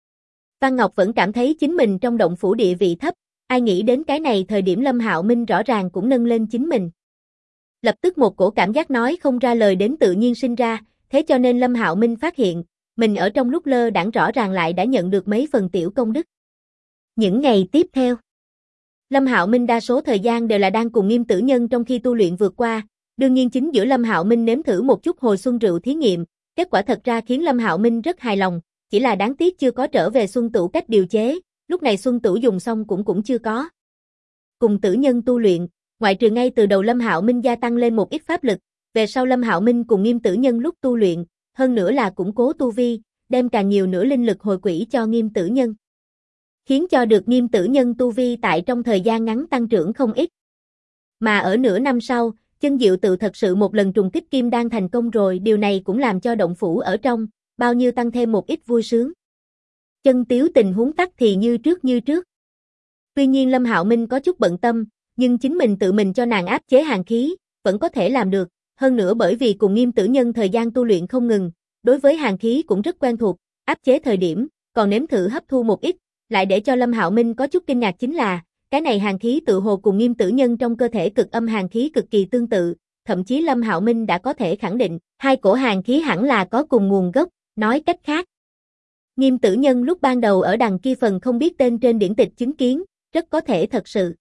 S1: Văn Ngọc vẫn cảm thấy chính mình trong động phủ địa vị thấp, ai nghĩ đến cái này thời điểm Lâm Hạo Minh rõ ràng cũng nâng lên chính mình. Lập tức một cổ cảm giác nói không ra lời đến tự nhiên sinh ra, thế cho nên Lâm Hạo Minh phát hiện, mình ở trong lúc lơ đãng rõ ràng lại đã nhận được mấy phần tiểu công đức. Những ngày tiếp theo, Lâm Hạo Minh đa số thời gian đều là đang cùng Nghiêm Tử Nhân trong khi tu luyện vượt qua, đương nhiên chính giữa Lâm Hạo Minh nếm thử một chút hồi xuân rượu thí nghiệm, kết quả thật ra khiến Lâm Hạo Minh rất hài lòng, chỉ là đáng tiếc chưa có trở về Xuân Tửu cách điều chế, lúc này Xuân Tửu dùng xong cũng chưa có. Cùng Tử Nhân tu luyện, ngoại trừ ngay từ đầu Lâm Hạo Minh gia tăng lên một ít pháp lực, về sau Lâm Hạo Minh cùng Nghiêm Tử Nhân lúc tu luyện, hơn nữa là củng cố tu vi, đem càng nhiều nữa linh lực hồi quỹ cho Nghiêm Tử Nhân, khiến cho được Nghiêm Tử Nhân tu vi tại trong thời gian ngắn tăng trưởng không ít. Mà ở nửa năm sau, Chân Diệu tự thật sự một lần trùng kích kim đan thành công rồi, điều này cũng làm cho động phủ ở trong bao nhiêu tăng thêm một ít vui sướng. Chân Tiếu tình huống tắc thì như trước. Tuy nhiên Lâm Hạo Minh có chút bận tâm, nhưng chính mình tự mình cho nàng áp chế hàn khí, vẫn có thể làm được, hơn nữa bởi vì cùng Nghiêm Tử Nhân thời gian tu luyện không ngừng, đối với hàn khí cũng rất quen thuộc, áp chế thời điểm, còn nếm thử hấp thu một ít, lại để cho Lâm Hạo Minh có chút kinh ngạc chính là, cái này hàn khí tự hồ cùng Nghiêm Tử Nhân trong cơ thể cực âm hàn khí cực kỳ tương tự, thậm chí Lâm Hạo Minh đã có thể khẳng định, hai cổ hàn khí hẳn là có cùng nguồn gốc, nói cách khác. Nghiêm Tử Nhân lúc ban đầu ở đằng kia phần không biết tên trên điển tịch chứng kiến, rất có thể thật sự.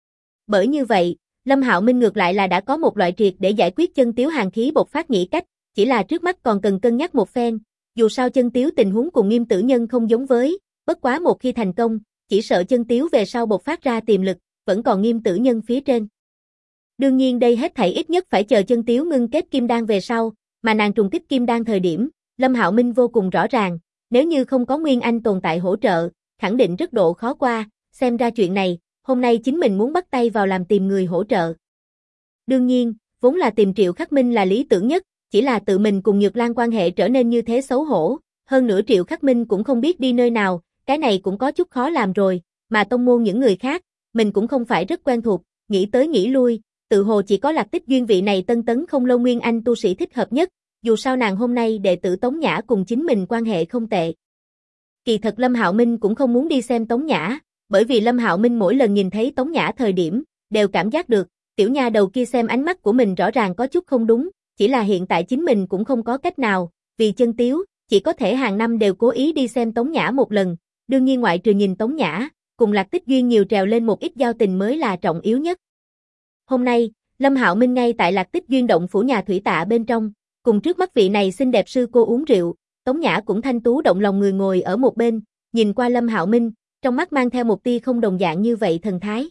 S1: Bởi như vậy, Lâm Hạo Minh ngược lại là đã có một loại triệt để giải quyết Chân Tiếu hàn khí bộc phát nghĩ cách, chỉ là trước mắt còn cần cân nhắc một phen, dù sao Chân Tiếu tình huống cùng Nghiêm Tử Nhân không giống với, bất quá một khi thành công, chỉ sợ Chân Tiếu về sau bộc phát ra tiềm lực, vẫn còn Nghiêm Tử Nhân phía trên. Đương nhiên đây hết thảy ít nhất phải chờ Chân Tiếu ngưng kết kim đan về sau, mà nàng trùng kích kim đan thời điểm, Lâm Hạo Minh vô cùng rõ ràng, nếu như không có Nguyên Anh tồn tại hỗ trợ, khẳng định rất độ khó qua, xem ra chuyện này, hôm nay chính mình muốn bắt tay vào làm tìm người hỗ trợ. Đương nhiên, vốn là tìm Triệu Khắc Minh là lý tưởng nhất, chỉ là tự mình cùng Nhược Lan quan hệ trở nên như thế xấu hổ, hơn nữa Triệu Khắc Minh cũng không biết đi nơi nào, cái này cũng có chút khó làm rồi, mà tông môn những người khác, mình cũng không phải rất quen thuộc, nghĩ tới nghĩ lui, tự hồ chỉ có Lạc Tích Duyên vị này tân tấn không lâu Nguyên Anh tu sĩ thích hợp nhất, dù sao nàng hôm nay đệ tử Tống Nhã cùng chính mình quan hệ không tệ. Kỳ thật Lâm Hạo Minh cũng không muốn đi xem Tống Nhã, bởi vì Lâm Hạo Minh mỗi lần nhìn thấy Tống Nhã thời điểm, đều cảm giác được, tiểu nha đầu kia xem ánh mắt của mình rõ ràng có chút không đúng, chỉ là hiện tại chính mình cũng không có cách nào, vì Chân Tiếu, chỉ có thể hàng năm đều cố ý đi xem Tống Nhã một lần, đương nhiên ngoại trừ nhìn Tống Nhã, cùng Lạc Tích Duyên nhiều trèo lên một ít giao tình mới là trọng yếu nhất. Hôm nay, Lâm Hạo Minh ngay tại Lạc Tích Duyên động phủ nhà thủy tạ bên trong, cùng trước mắt vị này xinh đẹp sư cô uống rượu, Tống Nhã cũng thanh tú động lòng người ngồi ở một bên, nhìn qua Lâm Hạo Minh, trong mắt mang theo một tia không đồng dạng như vậy thần thái.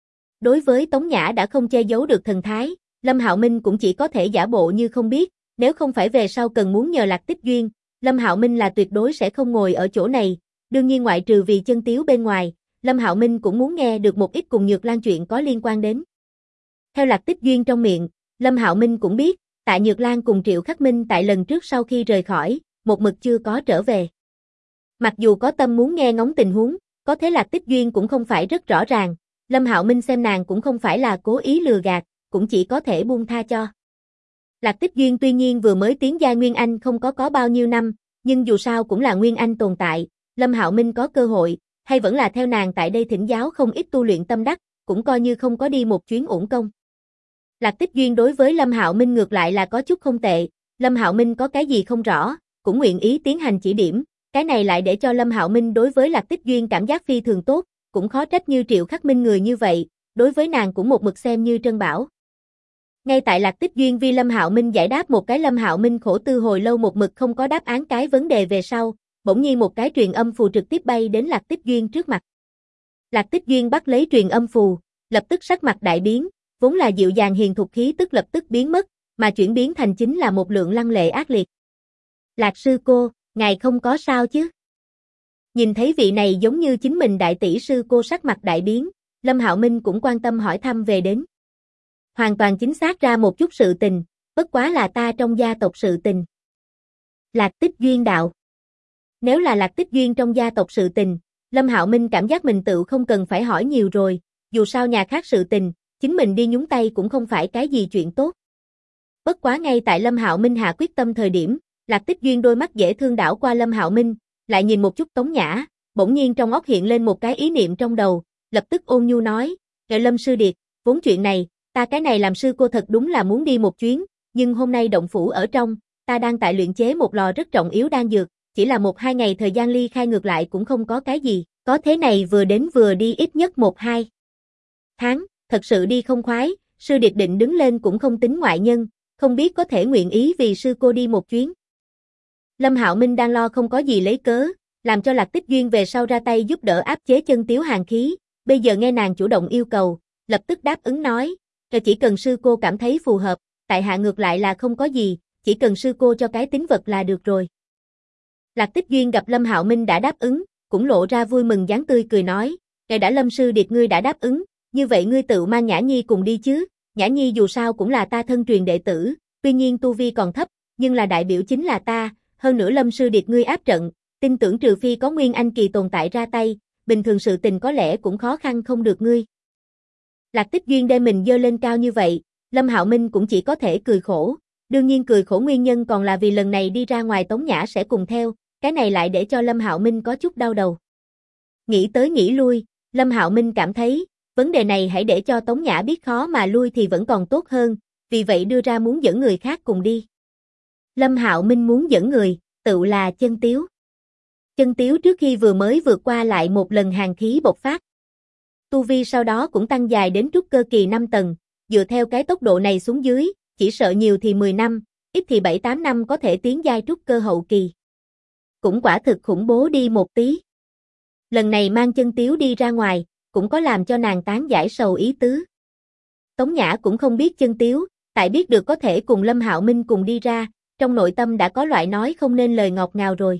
S1: Đối với Tống Nhã đã không che giấu được thần thái, Lâm Hạo Minh cũng chỉ có thể giả bộ như không biết, nếu không phải về sau cần muốn nhờ Lạc Tích Duyên, Lâm Hạo Minh là tuyệt đối sẽ không ngồi ở chỗ này, đương nhiên ngoại trừ vì Chân Tiếu bên ngoài, Lâm Hạo Minh cũng muốn nghe được một ít cùng Nhược Lan chuyện có liên quan đến. Theo Lạc Tích Duyên trong miệng, Lâm Hạo Minh cũng biết, Tạ Nhược Lan cùng Triệu Khắc Minh tại lần trước sau khi rời khỏi, một mực chưa có trở về. Mặc dù có tâm muốn nghe ngóng tình huống, có thế Lạc Tích Duyên cũng không phải rất rõ ràng, Lâm Hạo Minh xem nàng cũng không phải là cố ý lừa gạt, cũng chỉ có thể buông tha cho. Lạc Tích Duyên tuy nhiên vừa mới tiến giai Nguyên Anh không có bao nhiêu năm, nhưng dù sao cũng là Nguyên Anh tồn tại, Lâm Hạo Minh có cơ hội, hay vẫn là theo nàng tại đây thỉnh giáo không ít tu luyện tâm đắc, cũng coi như không có đi một chuyến uổng công. Lạc Tích Duyên đối với Lâm Hạo Minh ngược lại là có chút không tệ, Lâm Hạo Minh có cái gì không rõ, cũng nguyện ý tiến hành chỉ điểm, cái này lại để cho Lâm Hạo Minh đối với Lạc Tích Duyên cảm giác phi thường tốt, cũng khó trách như Triệu Khắc Minh người như vậy, đối với nàng cũng một mực xem như trân bảo. Ngay tại Lạc Tích Duyên vì Lâm Hạo Minh giải đáp một cái Lâm Hạo Minh khổ tư hồi lâu một mực không có đáp án cái vấn đề về sau, bỗng nhiên một cái truyền âm phù trực tiếp bay đến Lạc Tích Duyên trước mặt. Lạc Tích Duyên bắt lấy truyền âm phù, lập tức sắc mặt đại biến, vốn là dịu dàng hiền thục khí tức lập tức biến mất, mà chuyển biến thành chính là một lượng lăng lệ ác liệt. Lạc sư cô, ngài không có sao chứ? Nhìn thấy vị này giống như chính mình đại tỷ sư cô sắc mặt đại biến, Lâm Hạo Minh cũng quan tâm hỏi thăm về đến. Hoàn toàn chính xác ra một chút sự tình, bất quá là ta trong gia tộc sự tình. Lạc Tích Duyên đạo. Nếu là Lạc Tích Duyên trong gia tộc sự tình, Lâm Hạo Minh cảm giác mình tự không cần phải hỏi nhiều rồi, dù sao nhà khác sự tình, chính mình đi nhúng tay cũng không phải cái gì chuyện tốt. Bất quá ngay tại Lâm Hạo Minh hạ quyết tâm thời điểm, Lạc Tích Duyên đôi mắt dễ thương đảo qua Lâm Hạo Minh, lại nhìn một chút Tống Nhã, bỗng nhiên trong óc hiện lên một cái ý niệm trong đầu, lập tức ôn nhu nói, Lâm sư điệt, vốn chuyện này, ta cái này làm sư cô thật đúng là muốn đi một chuyến, nhưng hôm nay động phủ ở trong, ta đang tại luyện chế một lò rất trọng yếu đan dược, chỉ là 1-2 ngày thời gian ly khai ngược lại cũng không có cái gì, có thế này vừa đến vừa đi ít nhất 1-2 tháng, thật sự đi không khoái, sư điệt định đứng lên cũng không tính ngoại nhân, không biết có thể nguyện ý vì sư cô đi một chuyến. Lâm Hạo Minh đang lo không có gì lấy cớ, làm cho Lạc Tích Duyên về sau ra tay giúp đỡ áp chế chân tiếu hàn khí, bây giờ nghe nàng chủ động yêu cầu, lập tức đáp ứng nói, chỉ cần sư cô cảm thấy phù hợp, tại hạ ngược lại là không có gì, chỉ cần sư cô cho cái tín vật là được rồi. Lạc Tích Duyên gặp Lâm Hạo Minh đã đáp ứng, cũng lộ ra vui mừng dáng tươi cười nói, đã Lâm sư điệt ngươi đã đáp ứng, như vậy ngươi tự mang Nhã Nhi cùng đi chứ, Nhã Nhi dù sao cũng là ta thân truyền đệ tử, tuy nhiên tu vi còn thấp, nhưng là đại biểu chính là ta, hơn nữa Lâm sư điệt ngươi áp trận, tin tưởng trừ phi có Nguyên Anh kỳ tồn tại ra tay, bình thường sự tình có lẽ cũng khó khăn không được ngươi. Lạc Tích Duyên đem mình dơ lên cao như vậy, Lâm Hạo Minh cũng chỉ có thể cười khổ, đương nhiên cười khổ nguyên nhân còn là vì lần này đi ra ngoài Tống Nhã sẽ cùng theo, cái này lại để cho Lâm Hạo Minh có chút đau đầu. Nghĩ tới nghĩ lui, Lâm Hạo Minh cảm thấy, vấn đề này hãy để cho Tống Nhã biết khó mà lui thì vẫn còn tốt hơn, vì vậy đưa ra muốn dẫn người khác cùng đi. Lâm Hạo Minh muốn dẫn người, tự là Chân Tiếu. Chân Tiếu trước khi vừa mới vượt qua lại một lần hàn khí bộc phát. Tu vi sau đó cũng tăng dài đến trúc cơ kỳ 5 tầng, dựa theo cái tốc độ này xuống dưới, chỉ sợ nhiều thì 10 năm, ít thì 7-8 năm có thể tiến giai trúc cơ hậu kỳ. Cũng quả thực khủng bố đi một tí. Lần này mang Chân Tiếu đi ra ngoài, cũng có làm cho nàng tán giải sầu ý tứ. Tống Nhã cũng không biết Chân Tiếu, tại biết được có thể cùng Lâm Hạo Minh cùng đi ra, trong nội tâm đã có loại nói không nên lời ngọt ngào rồi.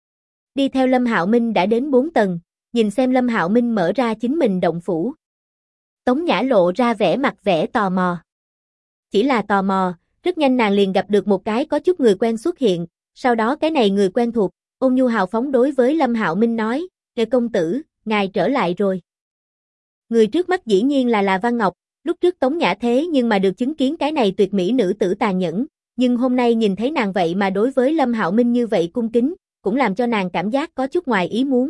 S1: Đi theo Lâm Hạo Minh đã đến 4 tầng, nhìn xem Lâm Hạo Minh mở ra chính mình động phủ. Tống Nhã lộ ra vẻ tò mò. Chỉ là tò mò, rất nhanh nàng liền gặp được một cái có chút người quen xuất hiện, sau đó cái này người quen thuộc, ôn nhu hào phóng đối với Lâm Hạo Minh nói, công tử, ngài trở lại rồi. Người trước mắt dĩ nhiên là Văn Ngọc, lúc trước Tống Nhã thế nhưng mà được chứng kiến cái này tuyệt mỹ nữ tử tàn nhẫn, nhưng hôm nay nhìn thấy nàng vậy mà đối với Lâm Hạo Minh như vậy cung kính, cũng làm cho nàng cảm giác có chút ngoài ý muốn.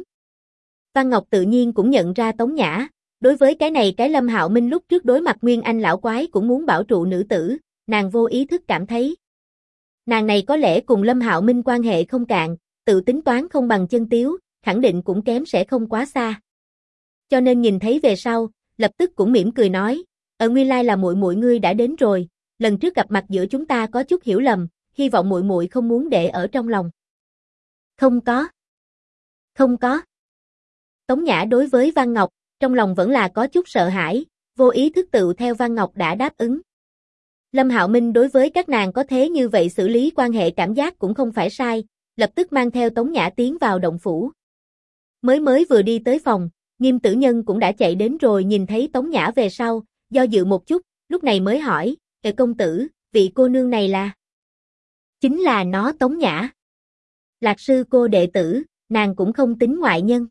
S1: Văn Ngọc tự nhiên cũng nhận ra Tống Nhã, đối với cái này cái Lâm Hạo Minh lúc trước đối mặt Nguyên Anh lão quái cũng muốn bảo trụ nữ tử, nàng vô ý thức cảm thấy. Nàng này có lẽ cùng Lâm Hạo Minh quan hệ không cạn, tự tính toán không bằng Chân Tiếu, khẳng định cũng kém sẽ không quá xa. Cho nên nhìn thấy về sau, lập tức cũng mỉm cười nói, nguyên lai là muội muội ngươi đã đến rồi, lần trước gặp mặt giữa chúng ta có chút hiểu lầm, hy vọng muội muội không muốn để ở trong lòng. Không có. Không có. Tống Nhã đối với Văn Ngọc, trong lòng vẫn là có chút sợ hãi, vô ý thức tự theo Văn Ngọc đã đáp ứng. Lâm Hạo Minh đối với các nàng có thế như vậy xử lý quan hệ cảm giác cũng không phải sai, lập tức mang theo Tống Nhã tiến vào động phủ. Mới vừa đi tới phòng, Nghiêm Tử Nhân cũng đã chạy đến rồi nhìn thấy Tống Nhã về sau, do dự một chút, lúc này mới hỏi, công tử, vị cô nương này là? Chính là nó Tống Nhã. Lạc sư cô đệ tử, nàng cũng không tính ngoại nhân.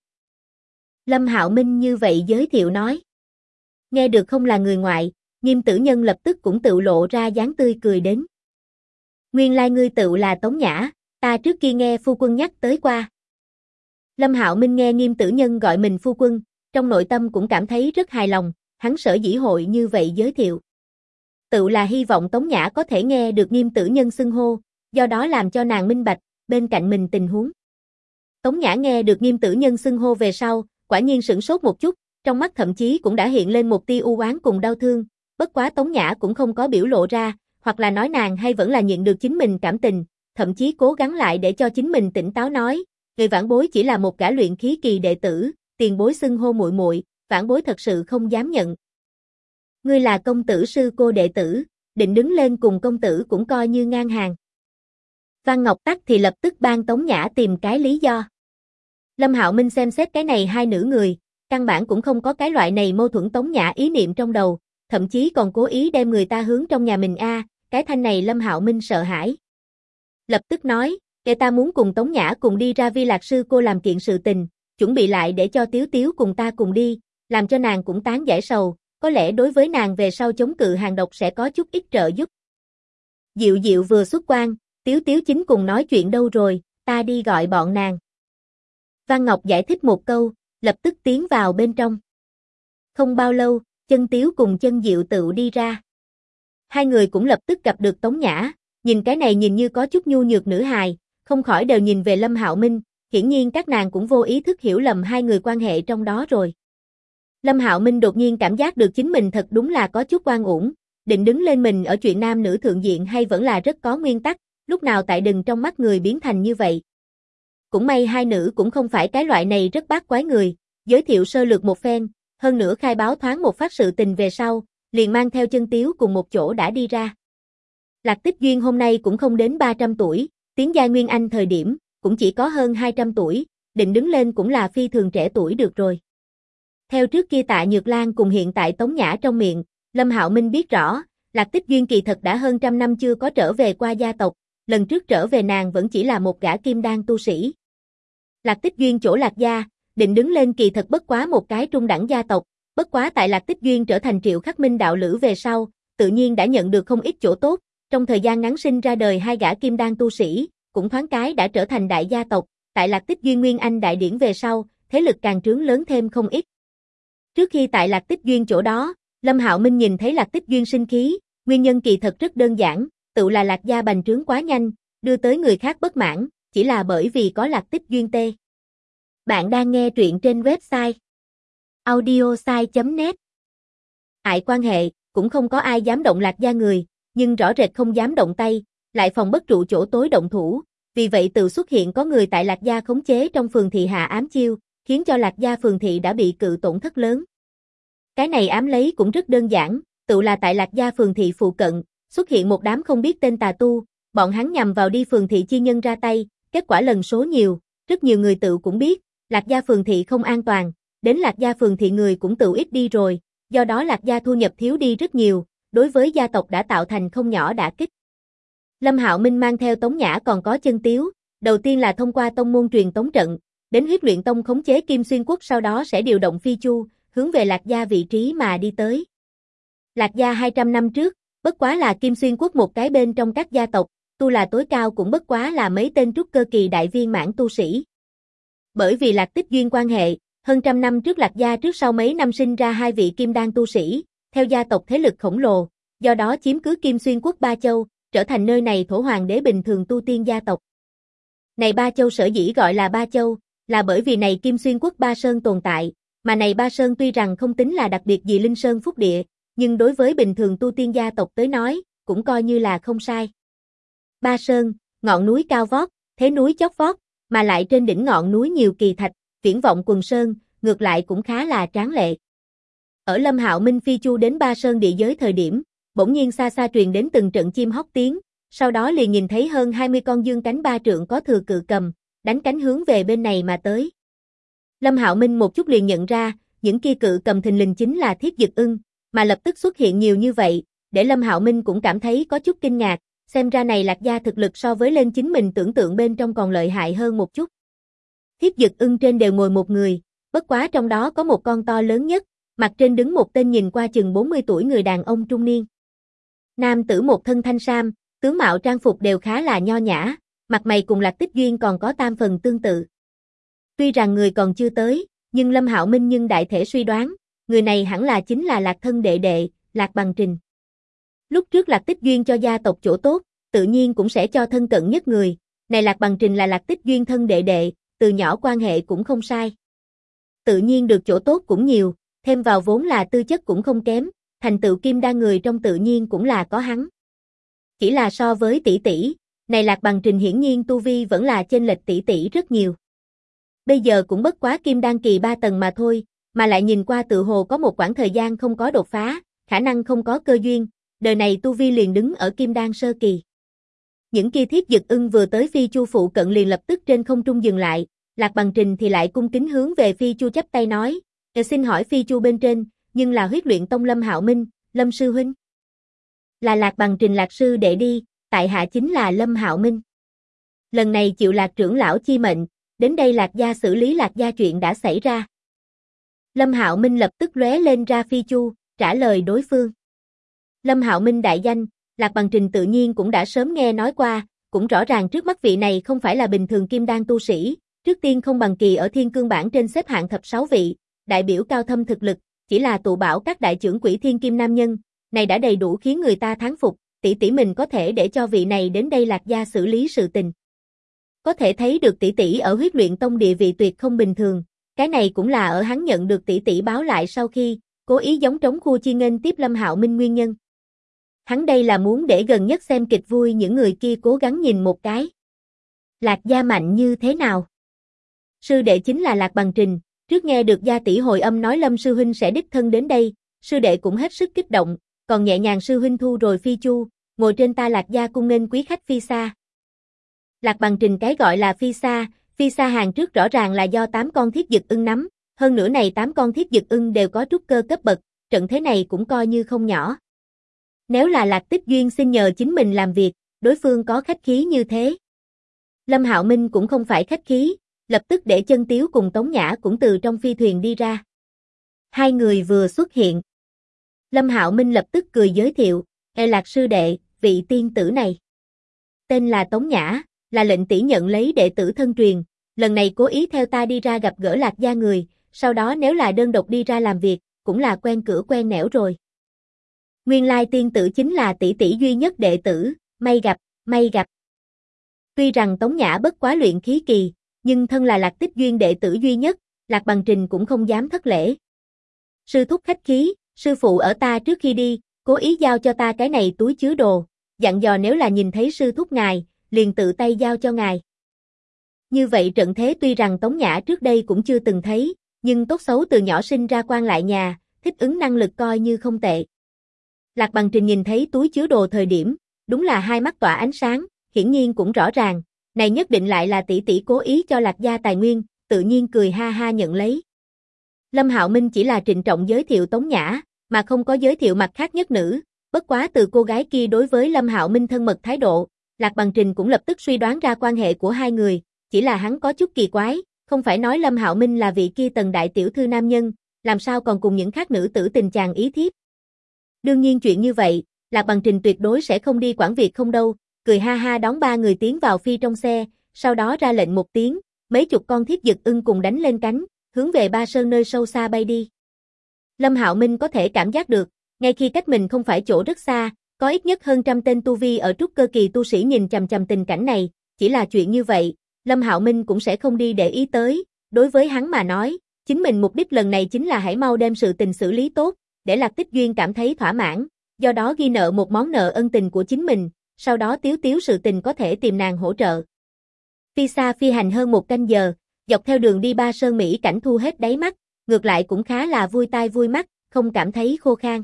S1: Lâm Hạo Minh như vậy giới thiệu nói. Nghe được không là người ngoại, Nghiêm Tử Nhân lập tức cũng tự lộ ra dáng tươi cười đến. Nguyên lai ngươi tự là Tống Nhã, ta trước kia nghe phu quân nhắc tới qua. Lâm Hạo Minh nghe Nghiêm Tử Nhân gọi mình phu quân, trong nội tâm cũng cảm thấy rất hài lòng, hắn sở dĩ hội như vậy giới thiệu. Tự là hy vọng Tống Nhã có thể nghe được Nghiêm Tử Nhân xưng hô, do đó làm cho nàng minh bạch, bên cạnh mình tình huống. Tống Nhã nghe được Nghiêm Tử Nhân xưng hô về sau, quả nhiên sửng sốt một chút, trong mắt thậm chí cũng đã hiện lên một tia u oán cùng đau thương, bất quá Tống Nhã cũng không có biểu lộ ra, hoặc là nói nàng hay vẫn là nhịn được chính mình cảm tình, thậm chí cố gắng lại để cho chính mình tỉnh táo nói, người vãn bối chỉ là một gã luyện khí kỳ đệ tử, tiền bối xưng hô muội muội, vãn bối thật sự không dám nhận. Ngươi là công tử sư cô đệ tử, định đứng lên cùng công tử cũng coi như ngang hàng. Văn Ngọc Tắc thì lập tức ban Tống Nhã tìm cái lý do. Lâm Hạo Minh xem xét cái này hai nữ người, căn bản cũng không có cái loại này mâu thuẫn Tống Nhã ý niệm trong đầu, thậm chí còn cố ý đem người ta hướng trong nhà mình cái thanh này Lâm Hạo Minh sợ hãi. Lập tức nói, kẻ ta muốn cùng Tống Nhã cùng đi ra Vi Lạc sư cô làm kiện sự tình, chuẩn bị lại để cho Tiếu Tiếu cùng ta cùng đi, làm cho nàng cũng tán giải sầu, có lẽ đối với nàng về sau chống cự hàng độc sẽ có chút ít trợ giúp. Diệu Diệu vừa xuất quan, Tiếu Tiếu chính cùng nói chuyện đâu rồi, ta đi gọi bọn nàng. Văn Ngọc giải thích một câu, lập tức tiến vào bên trong. Không bao lâu, Chân Tiếu cùng Chân Diệu tự đi ra. Hai người cũng lập tức gặp được Tống Nhã, nhìn cái này nhìn như có chút nhu nhược nữ hài, không khỏi đều nhìn về Lâm Hạo Minh, hiển nhiên các nàng cũng vô ý thức hiểu lầm hai người quan hệ trong đó rồi. Lâm Hạo Minh đột nhiên cảm giác được chính mình thật đúng là có chút oan uổng, định đứng lên mình ở chuyện nam nữ thượng diện hay vẫn là rất có nguyên tắc, lúc nào tại đừng trong mắt người biến thành như vậy. Cũng may hai nữ cũng không phải cái loại này rất bát quái người, giới thiệu sơ lược một phen, hơn nữa khai báo thoáng một phát sự tình về sau, liền mang theo Chân Tiếu cùng một chỗ đã đi ra. Lạc Tích Duyên hôm nay cũng không đến 300 tuổi, tiến giai Nguyên Anh thời điểm, cũng chỉ có hơn 200 tuổi, định đứng lên cũng là phi thường trẻ tuổi được rồi. Theo trước kia Tạ Nhược Lan cùng hiện tại Tống Nhã trong miệng, Lâm Hạo Minh biết rõ, Lạc Tích Duyên kỳ thật đã hơn trăm năm chưa có trở về qua gia tộc, lần trước trở về nàng vẫn chỉ là một gã kim đan tu sĩ. Lạc Tích Duyên chỗ Lạc gia, định đứng lên kỳ thật bất quá một cái trung đẳng gia tộc, bất quá tại Lạc Tích Duyên trở thành Triệu Khắc Minh đạo lữ về sau, tự nhiên đã nhận được không ít chỗ tốt, trong thời gian ngắn sinh ra đời hai gã kim đan tu sĩ, cũng thoáng cái đã trở thành đại gia tộc, tại Lạc Tích Duyên Nguyên Anh đại điển về sau, thế lực càng trướng lớn thêm không ít. Trước khi tại Lạc Tích Duyên chỗ đó, Lâm Hạo Minh nhìn thấy Lạc Tích Duyên sinh khí, nguyên nhân kỳ thật rất đơn giản, tự là Lạc gia bành trướng quá nhanh, đưa tới người khác bất mãn, chỉ là bởi vì có Lạc Tích Duyên tê. Bạn đang nghe truyện trên website audiosai.net. Ại quan hệ, cũng không có ai dám động Lạc gia người, nhưng rõ rệt không dám động tay, lại phòng bất trụ chỗ tối động thủ, vì vậy tự xuất hiện có người tại Lạc gia khống chế trong phường thị hạ ám chiêu, khiến cho Lạc gia phường thị đã bị cự tổn thất lớn. Cái này ám lấy cũng rất đơn giản, tự là tại Lạc gia phường thị phụ cận, xuất hiện một đám không biết tên tà tu, bọn hắn nhằm vào đi phường thị chi nhân ra tay, kết quả lần số nhiều, rất nhiều người tự cũng biết, Lạc gia phường thị không an toàn, đến Lạc gia phường thị người cũng tự ít đi rồi, do đó Lạc gia thu nhập thiếu đi rất nhiều, đối với gia tộc đã tạo thành không nhỏ đả kích. Lâm Hạo Minh mang theo Tống Nhã còn có Chân Tiếu, đầu tiên là thông qua tông môn truyền tống trận, đến Huyết Luyện Tông khống chế Kim Xuyên Quốc, sau đó sẽ điều động phi chu, hướng về Lạc gia vị trí mà đi tới. Lạc gia 200 năm trước, bất quá là Kim Xuyên Quốc một cái bên trong các gia tộc, tu là tối cao cũng bất quá là mấy tên trúc cơ kỳ đại viên mãn tu sĩ. Bởi vì Lạc Tích Duyên quan hệ, hơn trăm năm trước Lạc gia trước sau mấy năm sinh ra hai vị kim đan tu sĩ, theo gia tộc thế lực khổng lồ, do đó chiếm cứ Kim Xuyên Quốc Ba Châu, trở thành nơi này thổ hoàng đế bình thường tu tiên gia tộc. Này Ba Châu sở dĩ gọi là Ba Châu, là bởi vì này Kim Xuyên Quốc Ba Sơn tồn tại, mà này Ba Sơn tuy rằng không tính là đặc biệt gì linh sơn phúc địa, nhưng đối với bình thường tu tiên gia tộc tới nói, cũng coi như là không sai. Ba Sơn, ngọn núi cao vót, thế núi chót vót, mà lại trên đỉnh ngọn núi nhiều kỳ thạch, viễn vọng quần sơn, ngược lại cũng khá là tráng lệ. Ở Lâm Hạo Minh phi chu đến Ba Sơn địa giới thời điểm, bỗng nhiên xa xa truyền đến từng trận chim hót tiếng, sau đó liền nhìn thấy hơn 20 con dương cánh ba trượng có thừa cự cầm, đánh cánh hướng về bên này mà tới. Lâm Hạo Minh một chút liền nhận ra, những kia cự cầm thình lình chính là Thiết Dực Ưng, mà lập tức xuất hiện nhiều như vậy, để Lâm Hạo Minh cũng cảm thấy có chút kinh ngạc, xem ra này Lạc gia thực lực so với lên chính mình tưởng tượng bên trong còn lợi hại hơn một chút. Thiết Dực Ưng trên đều ngồi một người, bất quá trong đó có một con to lớn nhất, mặt trên đứng một tên nhìn qua chừng 40 tuổi người đàn ông trung niên. Nam tử một thân thanh sam, tướng mạo trang phục đều khá là nho nhã, mặt mày cùng Lạc Tích Duyên còn có tam phần tương tự. Tuy rằng người còn chưa tới, nhưng Lâm Hạo Minh nhưng đại thể suy đoán, người này hẳn là chính là Lạc thân đệ đệ, Lạc Bằng Trình. Lúc trước Lạc Tích Duyên cho gia tộc chỗ tốt, tự nhiên cũng sẽ cho thân cận nhất người, này Lạc Bằng Trình là Lạc Tích Duyên thân đệ đệ, từ nhỏ quan hệ cũng không sai. Tự nhiên được chỗ tốt cũng nhiều, thêm vào vốn là tư chất cũng không kém, thành tựu kim đan người trong tự nhiên cũng là có hắn. Chỉ là so với tỷ tỷ, này Lạc Bằng Trình hiển nhiên tu vi vẫn là chênh lệch tỷ tỷ rất nhiều. Bây giờ cũng bất quá kim đan kỳ 3 tầng mà thôi, mà lại nhìn qua tự hồ có một quãng thời gian không có đột phá, khả năng không có cơ duyên, đời này tu vi liền đứng ở kim đan sơ kỳ. Những kia Thiết Dực Ưng vừa tới Phi Chu phụ cận liền lập tức trên không trung dừng lại, Lạc Bằng Trình thì lại cung kính hướng về Phi Chu chắp tay nói, xin hỏi Phi Chu bên trên, nhưng là Huyết Luyện Tông Lâm Hạo Minh, Lâm sư huynh. Là Lạc Bằng Trình Lạc sư đệ đi, tại hạ chính là Lâm Hạo Minh. Lần này chịu Lạc trưởng lão chi mệnh, đến đây Lạc gia xử lý Lạc gia chuyện đã xảy ra. Lâm Hạo Minh lập tức lóe lên ra Phi Chu, trả lời đối phương. Lâm Hạo Minh đại danh, Lạc Bằng Trình tự nhiên cũng đã sớm nghe nói qua, cũng rõ ràng trước mắt vị này không phải là bình thường kim đan tu sĩ, trước tiên không bằng kỳ ở thiên cương bảng trên xếp hạng thập 6 vị, đại biểu cao thâm thực lực, chỉ là tụ bảo các đại trưởng quỹ thiên kim nam nhân, này đã đầy đủ khiến người ta thán phục, tỷ tỷ mình có thể để cho vị này đến đây Lạc gia xử lý sự tình. Có thể thấy được tỷ tỷ ở Huyết Luyện Tông địa vị tuyệt không bình thường, cái này cũng là ở hắn nhận được tỷ tỷ báo lại sau khi, cố ý giống trống khu chi nghênh tiếp Lâm Hạo Minh nguyên nhân. Hắn đây là muốn để gần nhất xem kịch vui những người kia cố gắng nhìn một cái. Lạc gia mạnh như thế nào? Sư đệ chính là Lạc Bằng Trình, trước nghe được gia tỷ hồi âm nói Lâm sư huynh sẽ đích thân đến đây, sư đệ cũng hết sức kích động, còn nhẹ nhàng sư huynh thu rồi Phi Chu, ngồi trên ta Lạc gia cung nghênh quý khách phi xa. Lạc Bằng Trình cái gọi là phi xa hàng trước rõ ràng là do 8 con Thiết Dực Ưng nắm, hơn nữa này 8 con Thiết Dực Ưng đều có trúc cơ cấp bậc, trận thế này cũng coi như không nhỏ. Nếu là Lạc Tích Duyên xin nhờ chính mình làm việc, đối phương có khách khí như thế. Lâm Hạo Minh cũng không phải khách khí, lập tức để Chân Tiếu cùng Tống Nhã cũng từ trong phi thuyền đi ra. Hai người vừa xuất hiện. Lâm Hạo Minh lập tức cười giới thiệu, Lạc sư đệ, vị tiên tử này. Tên là Tống Nhã, là lệnh tỷ nhận lấy đệ tử thân truyền, lần này cố ý theo ta đi ra gặp gỡ Lạc gia người, sau đó nếu là đơn độc đi ra làm việc, cũng là quen cửa quen nẻo rồi. Nguyên lai tiên tử chính là tỷ tỷ duy nhất đệ tử, may gặp, may gặp. Tuy rằng Tống Nhã bất quá luyện khí kỳ, nhưng thân là Lạc Tích Duyên đệ tử duy nhất, Lạc Bằng Trình cũng không dám thất lễ. Sư thúc khách khí, sư phụ ở ta trước khi đi, cố ý giao cho ta cái này túi chứa đồ, dặn dò nếu là nhìn thấy sư thúc ngài, liền tự tay giao cho ngài. Như vậy trận thế tuy rằng Tống Nhã trước đây cũng chưa từng thấy, nhưng tốt xấu từ nhỏ sinh ra quan lại nhà, thích ứng năng lực coi như không tệ. Lạc Bằng Trình nhìn thấy túi chứa đồ thời điểm, đúng là hai mắt tỏa ánh sáng, hiển nhiên cũng rõ ràng, này nhất định lại là tỷ tỷ cố ý cho Lạc gia tài nguyên, tự nhiên cười ha ha nhận lấy. Lâm Hạo Minh chỉ là trịnh trọng giới thiệu Tống Nhã, mà không có giới thiệu mặt khác nhất nữ, bất quá từ cô gái kia đối với Lâm Hạo Minh thân mật thái độ, Lạc Bằng Trình cũng lập tức suy đoán ra quan hệ của hai người, chỉ là hắn có chút kỳ quái, không phải nói Lâm Hạo Minh là vị kia Tần đại tiểu thư nam nhân, làm sao còn cùng những khác nữ tử tình chàng ý thiếp. Đương nhiên chuyện như vậy, Lạc Bằng Trình tuyệt đối sẽ không đi quản việc không đâu, cười ha ha đón ba người tiến vào phi trong xe, sau đó ra lệnh một tiếng, mấy chục con Thiết Dực Ưng cùng đánh lên cánh, hướng về Ba Sơn nơi sâu xa bay đi. Lâm Hạo Minh có thể cảm giác được, ngay khi cách mình không phải chỗ rất xa, có ít nhất hơn trăm tên tu vi ở trúc cơ kỳ tu sĩ nhìn chằm chằm tình cảnh này, chỉ là chuyện như vậy, Lâm Hạo Minh cũng sẽ không đi để ý tới, đối với hắn mà nói, chính mình mục đích lần này chính là hãy mau đem sự tình xử lý tốt, để Lạc Tích Duyên cảm thấy thỏa mãn, do đó ghi nợ một món nợ ân tình của chính mình, sau đó tiếu tiếu sự tình có thể tìm nàng hỗ trợ. Phi xa phi hành hơn 1 canh giờ, dọc theo đường đi Ba Sơn Mỹ cảnh thu hết đáy mắt, ngược lại cũng khá là vui tai vui mắt, không cảm thấy khô khan.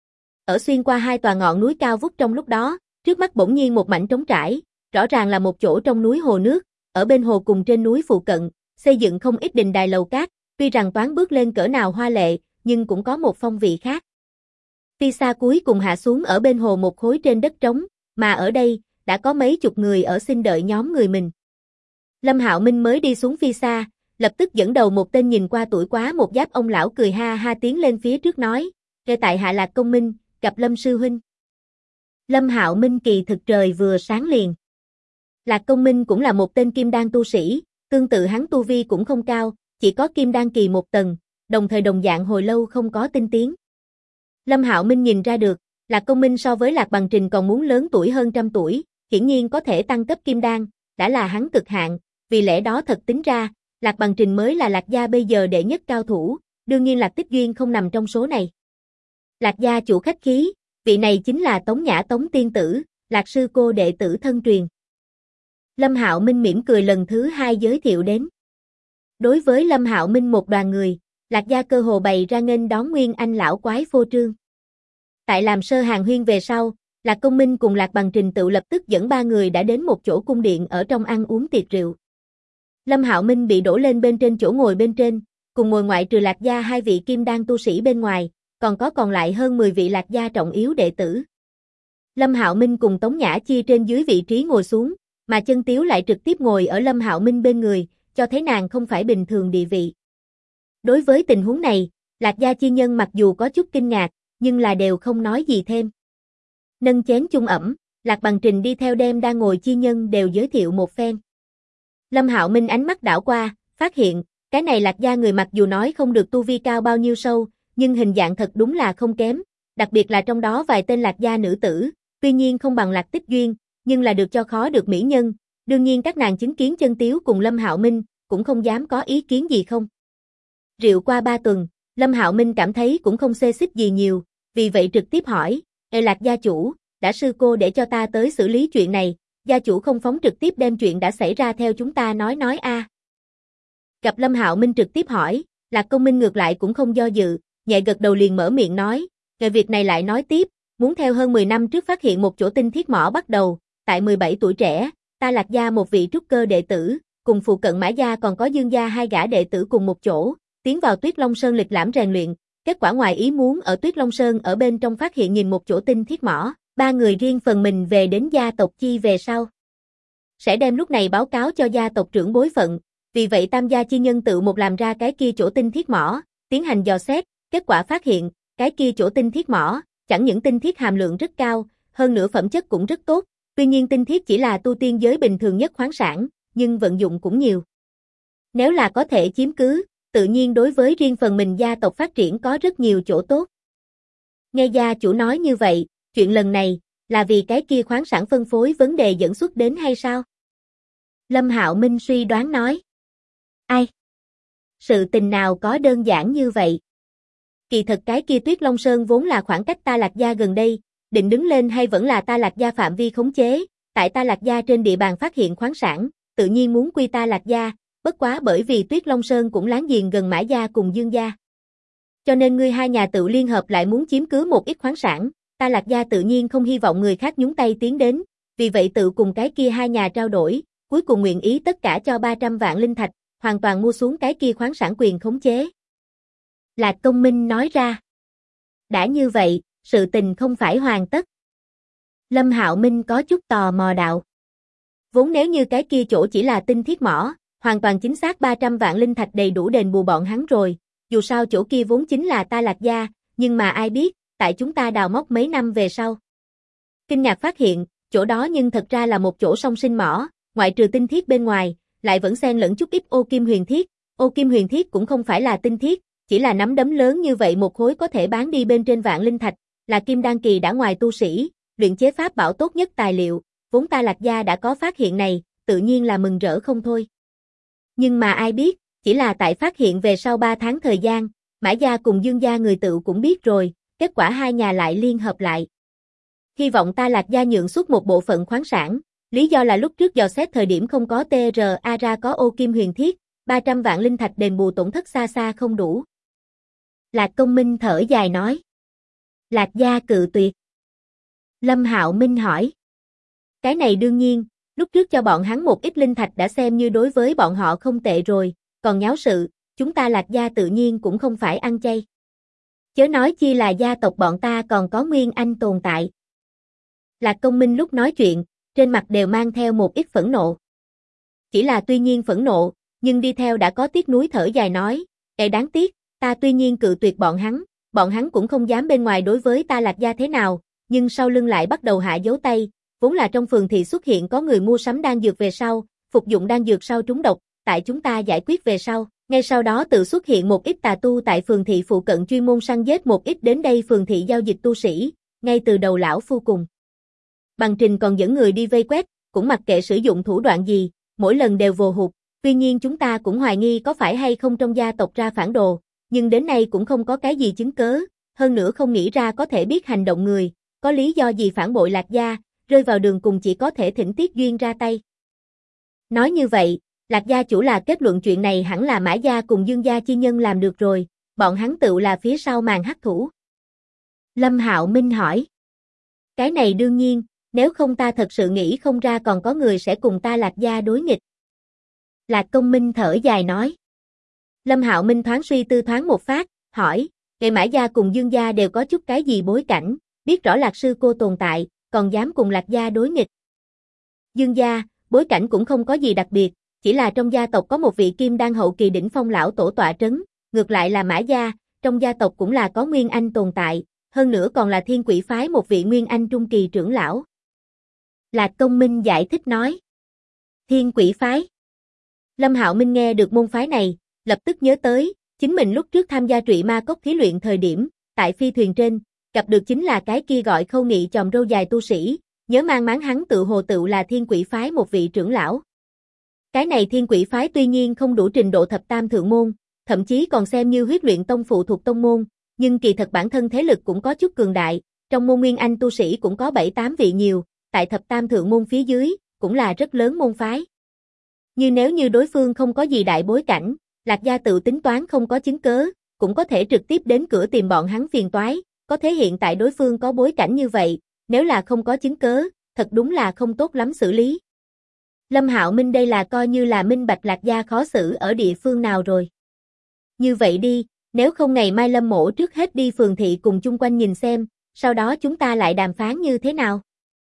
S1: Ở xuyên qua hai tòa ngọn núi cao vút trong lúc đó, trước mắt bỗng nhiên một mảnh trống trải, rõ ràng là một chỗ trong núi hồ nước, ở bên hồ cùng trên núi phụ cận, xây dựng không ít đình đài lầu cát, tuy rằng toán bước lên cỡ nào hoa lệ, nhưng cũng có một phong vị khác. Phi xa cuối cùng hạ xuống ở bên hồ một khối trên đất trống, mà ở đây, đã có mấy chục người ở xin đợi nhóm người mình. Lâm Hạo Minh mới đi xuống phi xa, lập tức dẫn đầu một tên nhìn qua tuổi quá một giáp ông lão cười ha ha tiến lên phía trước nói, tại hạ Lạc Công Minh, gặp Lâm sư huynh. Lâm Hạo Minh kỳ thực trời vừa sáng liền. Lạc Công Minh cũng là một tên kim đan tu sĩ, Tương tự hắn tu vi cũng không cao, chỉ có kim đan kỳ 1 tầng, đồng thời đồng dạng hồi lâu không có tinh tiến. Lâm Hạo Minh nhìn ra được, Lạc Công Minh so với Lạc Bằng Trình còn muốn lớn tuổi hơn trăm tuổi, hiển nhiên có thể tăng cấp kim đan, đã là hắn cực hạn, vì lẽ đó thật tính ra, Lạc Bằng Trình mới là Lạc gia bây giờ đệ nhất cao thủ, đương nhiên Lạc Tích Duyên không nằm trong số này. Lạc gia chủ khách khí, vị này chính là Tống Nhã Tống tiên tử, Lạc sư cô đệ tử thân truyền. Lâm Hạo Minh mỉm cười lần thứ 2 giới thiệu đến. Đối với Lâm Hạo Minh một đoàn người, Lạc gia cơ hồ bày ra nghênh đón Nguyên Anh lão quái phô trương. Tại làm sơ hàng huyên về sau, Lạc Công Minh cùng Lạc Bằng Trình tự lập tức dẫn 3 người đã đến một chỗ cung điện ở trong ăn uống tiệc rượu. Lâm Hạo Minh bị đổ lên bên trên chỗ ngồi bên trên, cùng ngồi ngoại trừ Lạc gia 2 vị kim đan tu sĩ bên ngoài, còn lại hơn 10 vị Lạc gia trọng yếu đệ tử. Lâm Hạo Minh cùng Tống Nhã chia trên dưới vị trí ngồi xuống, mà Chân Tiếu lại trực tiếp ngồi ở Lâm Hạo Minh bên người, cho thấy nàng không phải bình thường địa vị. Đối với tình huống này, Lạc gia chi nhân mặc dù có chút kinh ngạc, nhưng là đều không nói gì thêm. Nâng chén chung ẩm, Lạc Bằng Trình đi theo đem đang ngồi chi nhân đều giới thiệu một phen. Lâm Hạo Minh ánh mắt đảo qua, phát hiện, cái này Lạc gia người mặc dù nói không được tu vi cao bao nhiêu sâu, nhưng hình dạng thật đúng là không kém, đặc biệt là trong đó vài tên Lạc gia nữ tử, tuy nhiên không bằng Lạc Tích Duyên, nhưng là được cho khó được mỹ nhân, đương nhiên các nàng chứng kiến Chân Tiếu cùng Lâm Hạo Minh, cũng không dám có ý kiến gì không. Rượu qua 3 tuần, Lâm Hạo Minh cảm thấy cũng không xê xích gì nhiều, vì vậy trực tiếp hỏi, Lạc gia chủ, đã sư cô để cho ta tới xử lý chuyện này, gia chủ không phóng trực tiếp đem chuyện đã xảy ra theo chúng ta nói a. Gặp Lâm Hạo Minh trực tiếp hỏi, Lạc Công Minh ngược lại cũng không do dự, nhẹ gật đầu liền mở miệng nói, về việc này lại nói tiếp, muốn theo hơn 10 năm trước phát hiện một chỗ tinh thiết mỏ bắt đầu, tại 17 tuổi trẻ, ta Lạc gia một vị trúc cơ đệ tử, cùng phụ cận Mã gia còn có Dương gia 2 gã đệ tử cùng một chỗ, tiến vào Tuyết Long Sơn lịch lãm rèn luyện, kết quả ngoài ý muốn ở Tuyết Long Sơn ở bên trong phát hiện nhìn một chỗ tinh thiết mỏ, 3 người riêng phần mình về đến gia tộc chi về sau. Sẽ đem lúc này báo cáo cho gia tộc trưởng bối phận, vì vậy tam gia chi nhân tự một làm ra cái kia chỗ tinh thiết mỏ, tiến hành dò xét, kết quả phát hiện, cái kia chỗ tinh thiết mỏ, chẳng những tinh thiết hàm lượng rất cao, hơn nữa phẩm chất cũng rất tốt, tuy nhiên tinh thiết chỉ là tu tiên giới bình thường nhất khoáng sản, nhưng vận dụng cũng nhiều. Nếu là có thể chiếm cứ, tự nhiên đối với riêng phần mình gia tộc phát triển có rất nhiều chỗ tốt. Nghe gia chủ nói như vậy, chuyện lần này, là vì cái kia khoáng sản phân phối vấn đề dẫn xuất đến hay sao? Lâm Hạo Minh suy đoán nói. Ai? Sự tình nào có đơn giản như vậy? Kỳ thật cái kia Tuyết Long Sơn vốn là khoảng cách ta Lạc gia gần đây, định đứng lên hay vẫn là ta Lạc gia phạm vi khống chế, tại ta Lạc gia trên địa bàn phát hiện khoáng sản, tự nhiên muốn quy ta Lạc gia, bất quá bởi vì Tuyết Long Sơn cũng láng giềng gần Mã gia cùng Dương gia. Cho nên ngươi 2 nhà tự liên hợp lại muốn chiếm cứ một ít khoáng sản, ta Lạc gia tự nhiên không hy vọng người khác nhúng tay tiến đến, vì vậy tự cùng cái kia 2 nhà trao đổi, cuối cùng nguyện ý tất cả cho 300 vạn linh thạch, hoàn toàn mua xuống cái kia khoáng sản quyền khống chế. Lạc Công Minh nói ra. Đã như vậy, sự tình không phải hoàn tất. Lâm Hạo Minh có chút tò mò đạo. Vốn nếu như cái kia chỗ chỉ là tinh thiết mỏ, hoàn toàn chính xác 300 vạn linh thạch đầy đủ đền bù bọn hắn rồi, dù sao chỗ kia vốn chính là ta Lạc gia, nhưng mà ai biết, tại chúng ta đào móc mấy năm về sau. Kinh ngạc phát hiện, chỗ đó nhưng thật ra là một chỗ song sinh mỏ, ngoại trừ tinh thiết bên ngoài, lại vẫn xen lẫn chút ít ô kim huyền thiết, ô kim huyền thiết cũng không phải là tinh thiết, chỉ là nắm đấm lớn như vậy một khối có thể bán đi bên trên vạn linh thạch, là kim đan kỳ đã ngoài tu sĩ, luyện chế pháp bảo tốt nhất tài liệu, vốn ta Lạc gia đã có phát hiện này, tự nhiên là mừng rỡ không thôi. Nhưng mà ai biết, chỉ là tại phát hiện về sau 3 tháng thời gian, Mã gia cùng Dương gia người tự cũng biết rồi, kết quả 2 nhà lại liên hợp lại. Hy vọng ta Lạc gia nhượng suốt một bộ phận khoáng sản, lý do là lúc trước dò xét thời điểm không có TRA ra có ô kim huyền thiết, 300 vạn linh thạch đền bù tổn thất xa xa không đủ. Lạc Công Minh thở dài nói. Lạc gia cự tuyệt. Lâm Hạo Minh hỏi. Cái này đương nhiên, lúc trước cho bọn hắn một ít linh thạch đã xem như đối với bọn họ không tệ rồi, còn nháo sự, chúng ta Lạc gia tự nhiên cũng không phải ăn chay. Chớ nói chi là gia tộc bọn ta còn có Nguyên Anh tồn tại. Lạc Công Minh lúc nói chuyện, trên mặt đều mang theo một ít phẫn nộ. Chỉ là tuy nhiên phẫn nộ, nhưng đi theo đã có tiếc nuối thở dài nói, đáng tiếc, ta tuy nhiên cự tuyệt bọn hắn cũng không dám bên ngoài đối với ta Lạc gia thế nào, nhưng sau lưng lại bắt đầu hạ dấu tay, vốn là trong phường thị xuất hiện có người mua sắm đan dược về sau, phục dụng đan dược sau trúng độc, tại chúng ta giải quyết về sau. Ngay sau đó tự xuất hiện một ít tà tu tại phường thị phụ cận chuyên môn săn giết một ít đến đây phường thị giao dịch tu sĩ, ngay từ đầu lão phu cùng Bằng Trình còn dẫn người đi vây quét, cũng mặc kệ sử dụng thủ đoạn gì, mỗi lần đều vồ hụt. Tuy nhiên chúng ta cũng hoài nghi có phải hay không trong gia tộc ra phản đồ, nhưng đến nay cũng không có cái gì chứng cớ, hơn nữa không nghĩ ra có thể biết hành động người, có lý do gì phản bội Lạc gia, rơi vào đường cùng chỉ có thể thỉnh Tiết Duyên ra tay. Nói như vậy, Lạc gia chủ là kết luận chuyện này hẳn là Mã gia cùng Dương gia chi nhân làm được rồi, bọn hắn tự là phía sau màn hắc thủ. Lâm Hạo Minh hỏi. Cái này đương nhiên, nếu không ta thật sự nghĩ không ra còn có người sẽ cùng ta Lạc gia đối nghịch. Lạc Công Minh thở dài nói. Lâm Hạo Minh thoáng suy tư thoáng một phát, hỏi, ngày Mã gia cùng Dương gia đều có chút cái gì bối cảnh, biết rõ Lạc sư cô tồn tại, còn dám cùng Lạc gia đối nghịch. Dương gia, bối cảnh cũng không có gì đặc biệt, chỉ là trong gia tộc có một vị kim đan hậu kỳ đỉnh phong lão tổ tọa trấn, ngược lại là Mã gia, trong gia tộc cũng là có Nguyên Anh tồn tại, hơn nữa còn là Thiên Quỷ phái một vị Nguyên Anh trung kỳ trưởng lão. Lạc Công Minh giải thích nói. Thiên Quỷ phái. Lâm Hạo Minh nghe được môn phái này, lập tức nhớ tới, chính mình lúc trước tham gia Trụy Ma Cốc thí luyện thời điểm, tại phi thuyền trên, gặp được chính là cái kia gọi Khâu Nghị chòm râu dài tu sĩ, nhớ mang máng hắn tự hồ tự là Thiên Quỷ phái một vị trưởng lão. Cái này Thiên Quỷ phái tuy nhiên không đủ trình độ thập tam thượng môn, thậm chí còn xem như Huyết Luyện Tông phụ thuộc tông môn, nhưng kỳ thật bản thân thế lực cũng có chút cường đại, trong môn Nguyên Anh tu sĩ cũng có 7-8 vị nhiều, tại thập tam thượng môn phía dưới, cũng là rất lớn môn phái. Nhưng nếu như đối phương không có gì đại bối cảnh, Lạc gia tự tính toán không có chứng cớ, cũng có thể trực tiếp đến cửa tìm bọn hắn phiền toái, có thể hiện tại đối phương có bối cảnh như vậy, nếu là không có chứng cớ, thật đúng là không tốt lắm xử lý. Lâm Hạo Minh đây là coi như là minh bạch Lạc gia khó xử ở địa phương nào rồi. Như vậy đi, nếu không ngày mai Lâm mỗ trước hết đi phường thị cùng chung quanh nhìn xem, sau đó chúng ta lại đàm phán như thế nào?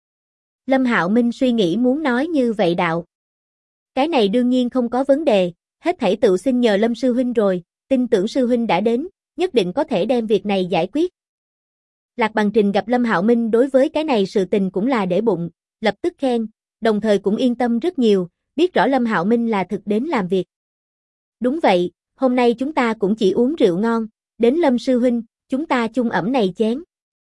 S1: Lâm Hạo Minh suy nghĩ muốn nói như vậy đạo. Cái này đương nhiên không có vấn đề, hết thảy tự xin nhờ Lâm sư huynh rồi, tin tưởng sư huynh đã đến, nhất định có thể đem việc này giải quyết. Lạc Bằng Trình gặp Lâm Hạo Minh đối với cái này sự tình cũng là để bụng, lập tức khen, đồng thời cũng yên tâm rất nhiều, biết rõ Lâm Hạo Minh là thực đến làm việc. Đúng vậy, hôm nay chúng ta cũng chỉ uống rượu ngon, đến Lâm sư huynh, chúng ta chung ẩm này chén.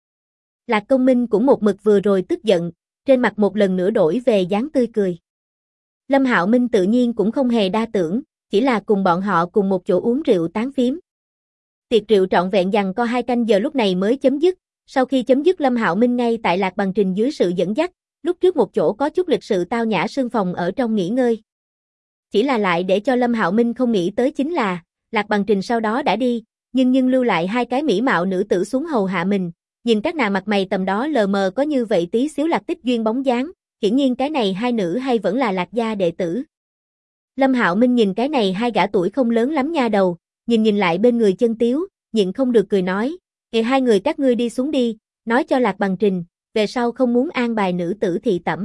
S1: Lạc Công Minh cũng một mực vừa rồi tức giận, trên mặt một lần nữa đổi về dáng tươi cười. Lâm Hạo Minh tự nhiên cũng không hề đa tưởng, chỉ là cùng bọn họ cùng một chỗ uống rượu tán phím. Tiệc rượu trọn vẹn giằng co 2 canh giờ lúc này mới chấm dứt, sau khi chấm dứt Lâm Hạo Minh ngay tại Lạc Bằng Trình dưới sự dẫn dắt, lúc trước một chỗ có chút lịch sự tao nhã sương phòng ở trong nghỉ ngơi. Chỉ là lại để cho Lâm Hạo Minh không nghĩ tới chính là, Lạc Bằng Trình sau đó đã đi, nhưng lưu lại 2 cái mỹ mạo nữ tử xuống hầu hạ mình, nhìn các nàng mặt mày tầm đó lờ mờ có như vậy tí xíu Lạc Tích Duyên bóng dáng, hiển nhiên cái này 2 nữ hay vẫn là Lạc gia đệ tử. Lâm Hạo Minh nhìn cái này 2 gã tuổi không lớn lắm nha đầu, nhìn lại bên người Chân Tiếu, nhịn không được cười nói, "Ê 2 người các ngươi đi xuống đi, nói cho Lạc Bằng Trình, về sau không muốn an bài nữ tử thị tẩm."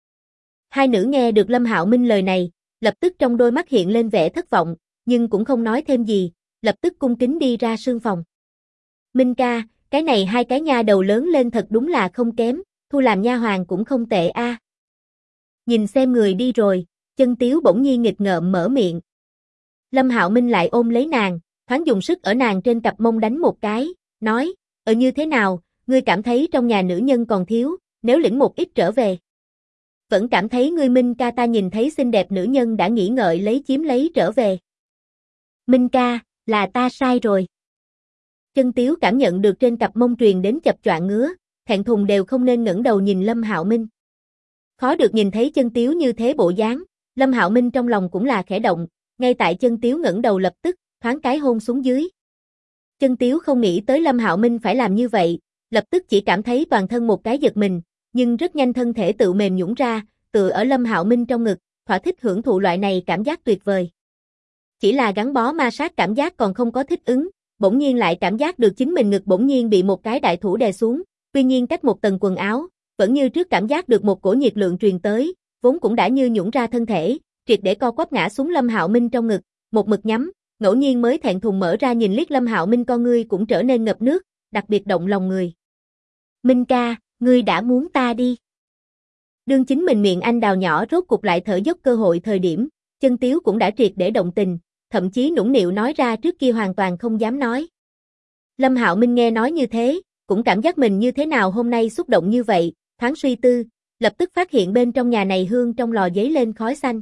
S1: 2 nữ nghe được Lâm Hạo Minh lời này, lập tức trong đôi mắt hiện lên vẻ thất vọng, nhưng cũng không nói thêm gì, lập tức cung kính đi ra sương phòng. "Minh ca, cái này 2 cái nha đầu lớn lên thật đúng là không kém, thu làm nha hoàn cũng không tệ a." Nhìn xem người đi rồi, Chân Tiếu bỗng nhiên nghịch ngợm mở miệng. Lâm Hạo Minh lại ôm lấy nàng, thoáng dùng sức ở nàng trên cặp mông đánh một cái, nói, như thế nào, ngươi cảm thấy trong nhà nữ nhân còn thiếu, nếu lĩnh một ít trở về. Vẫn cảm thấy ngươi Minh ca ta nhìn thấy xinh đẹp nữ nhân đã nghĩ ngợi lấy chiếm lấy trở về. Minh ca, là ta sai rồi. Chân Tiếu cảm nhận được trên cặp mông truyền đến chập choạng ngứa, thẹn thùng đều không nên ngẩng đầu nhìn Lâm Hạo Minh. Khó được nhìn thấy Chân Tiếu như thế bộ dáng, Lâm Hạo Minh trong lòng cũng là khẽ động, ngay tại Chân Tiếu ngẩng đầu lập tức, thoáng cái hôn xuống dưới. Chân Tiếu không nghĩ tới Lâm Hạo Minh phải làm như vậy, lập tức chỉ cảm thấy toàn thân một cái giật mình, nhưng rất nhanh thân thể tự mềm nhũn ra, tựa ở Lâm Hạo Minh trong ngực, thỏa thích hưởng thụ loại này cảm giác tuyệt vời. Chỉ là gắn bó ma sát cảm giác còn không có thích ứng, bỗng nhiên lại cảm giác được chính mình ngực bỗng nhiên bị một cái đại thủ đè xuống, tuy nhiên cách một tầng quần áo, vẫn như trước cảm giác được một cổ nhiệt lượng truyền tới, vốn cũng đã như nhũn ra thân thể, triệt để co quắp ngã xuống Lâm Hạo Minh trong ngực, một mực nhắm, ngẫu nhiên mới thẹn thùng mở ra nhìn liếc Lâm Hạo Minh con ngươi cũng trở nên ngập nước, đặc biệt động lòng người. Minh ca, ngươi đã muốn ta đi. Đương chính mình miệng anh đào nhỏ rốt cục lại thở dốc cơ hội thời điểm, Chân Tiếu cũng đã triệt để động tình, thậm chí nũng nịu nói ra trước kia hoàn toàn không dám nói. Lâm Hạo Minh nghe nói như thế, cũng cảm giác mình như thế nào hôm nay xúc động như vậy, thoáng suy tư, lập tức phát hiện bên trong nhà này hương trong lò giấy lên khói xanh.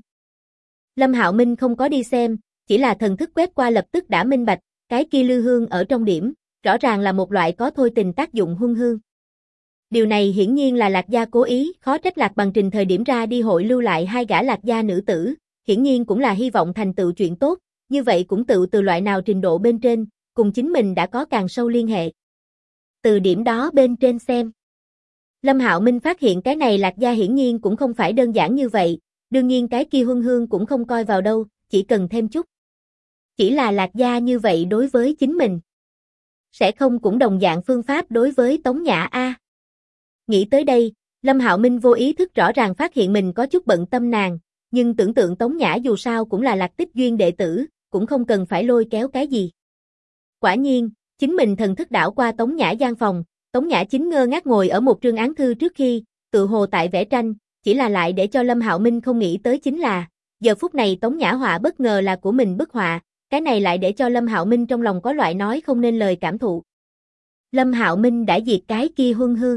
S1: Lâm Hạo Minh không có đi xem, chỉ là thần thức quét qua lập tức đã minh bạch, cái kia lư hương ở trong điểm, rõ ràng là một loại có thôi tình tác dụng huân hương. Điều này hiển nhiên là Lạc Gia cố ý, khó trách Lạc Bằng Trình thời điểm ra đi hội lưu lại hai gã Lạc Gia nữ tử, hiển nhiên cũng là hy vọng thành tựu chuyện tốt, như vậy cũng tự từ loại nào trình độ bên trên, cùng chính mình đã có càng sâu liên hệ. Từ điểm đó bên trên xem. Lâm Hạo Minh phát hiện cái này Lạc Gia hiển nhiên cũng không phải đơn giản như vậy, đương nhiên cái kia huân hương cũng không coi vào đâu, chỉ cần thêm chút. Chỉ là Lạc Gia như vậy đối với chính mình. Sẽ không cũng đồng dạng phương pháp đối với Tống Nhã a. Nghĩ tới đây, Lâm Hạo Minh vô ý thức rõ ràng phát hiện mình có chút bận tâm nàng, nhưng tưởng tượng Tống Nhã dù sao cũng là Lạc Tích Duyên đệ tử, cũng không cần phải lôi kéo cái gì. Quả nhiên, chính mình thần thức đảo qua Tống Nhã gian phòng, Tống Nhã chính ngơ ngác ngồi ở một trương án thư trước khi, tự hồ tại vẽ tranh, chỉ là lại để cho Lâm Hạo Minh không nghĩ tới chính là, giờ phút này Tống Nhã họa bất ngờ là của mình bức họa, cái này lại để cho Lâm Hạo Minh trong lòng có loại nói không nên lời cảm thụ. Lâm Hạo Minh đã diệt cái kia huân hương.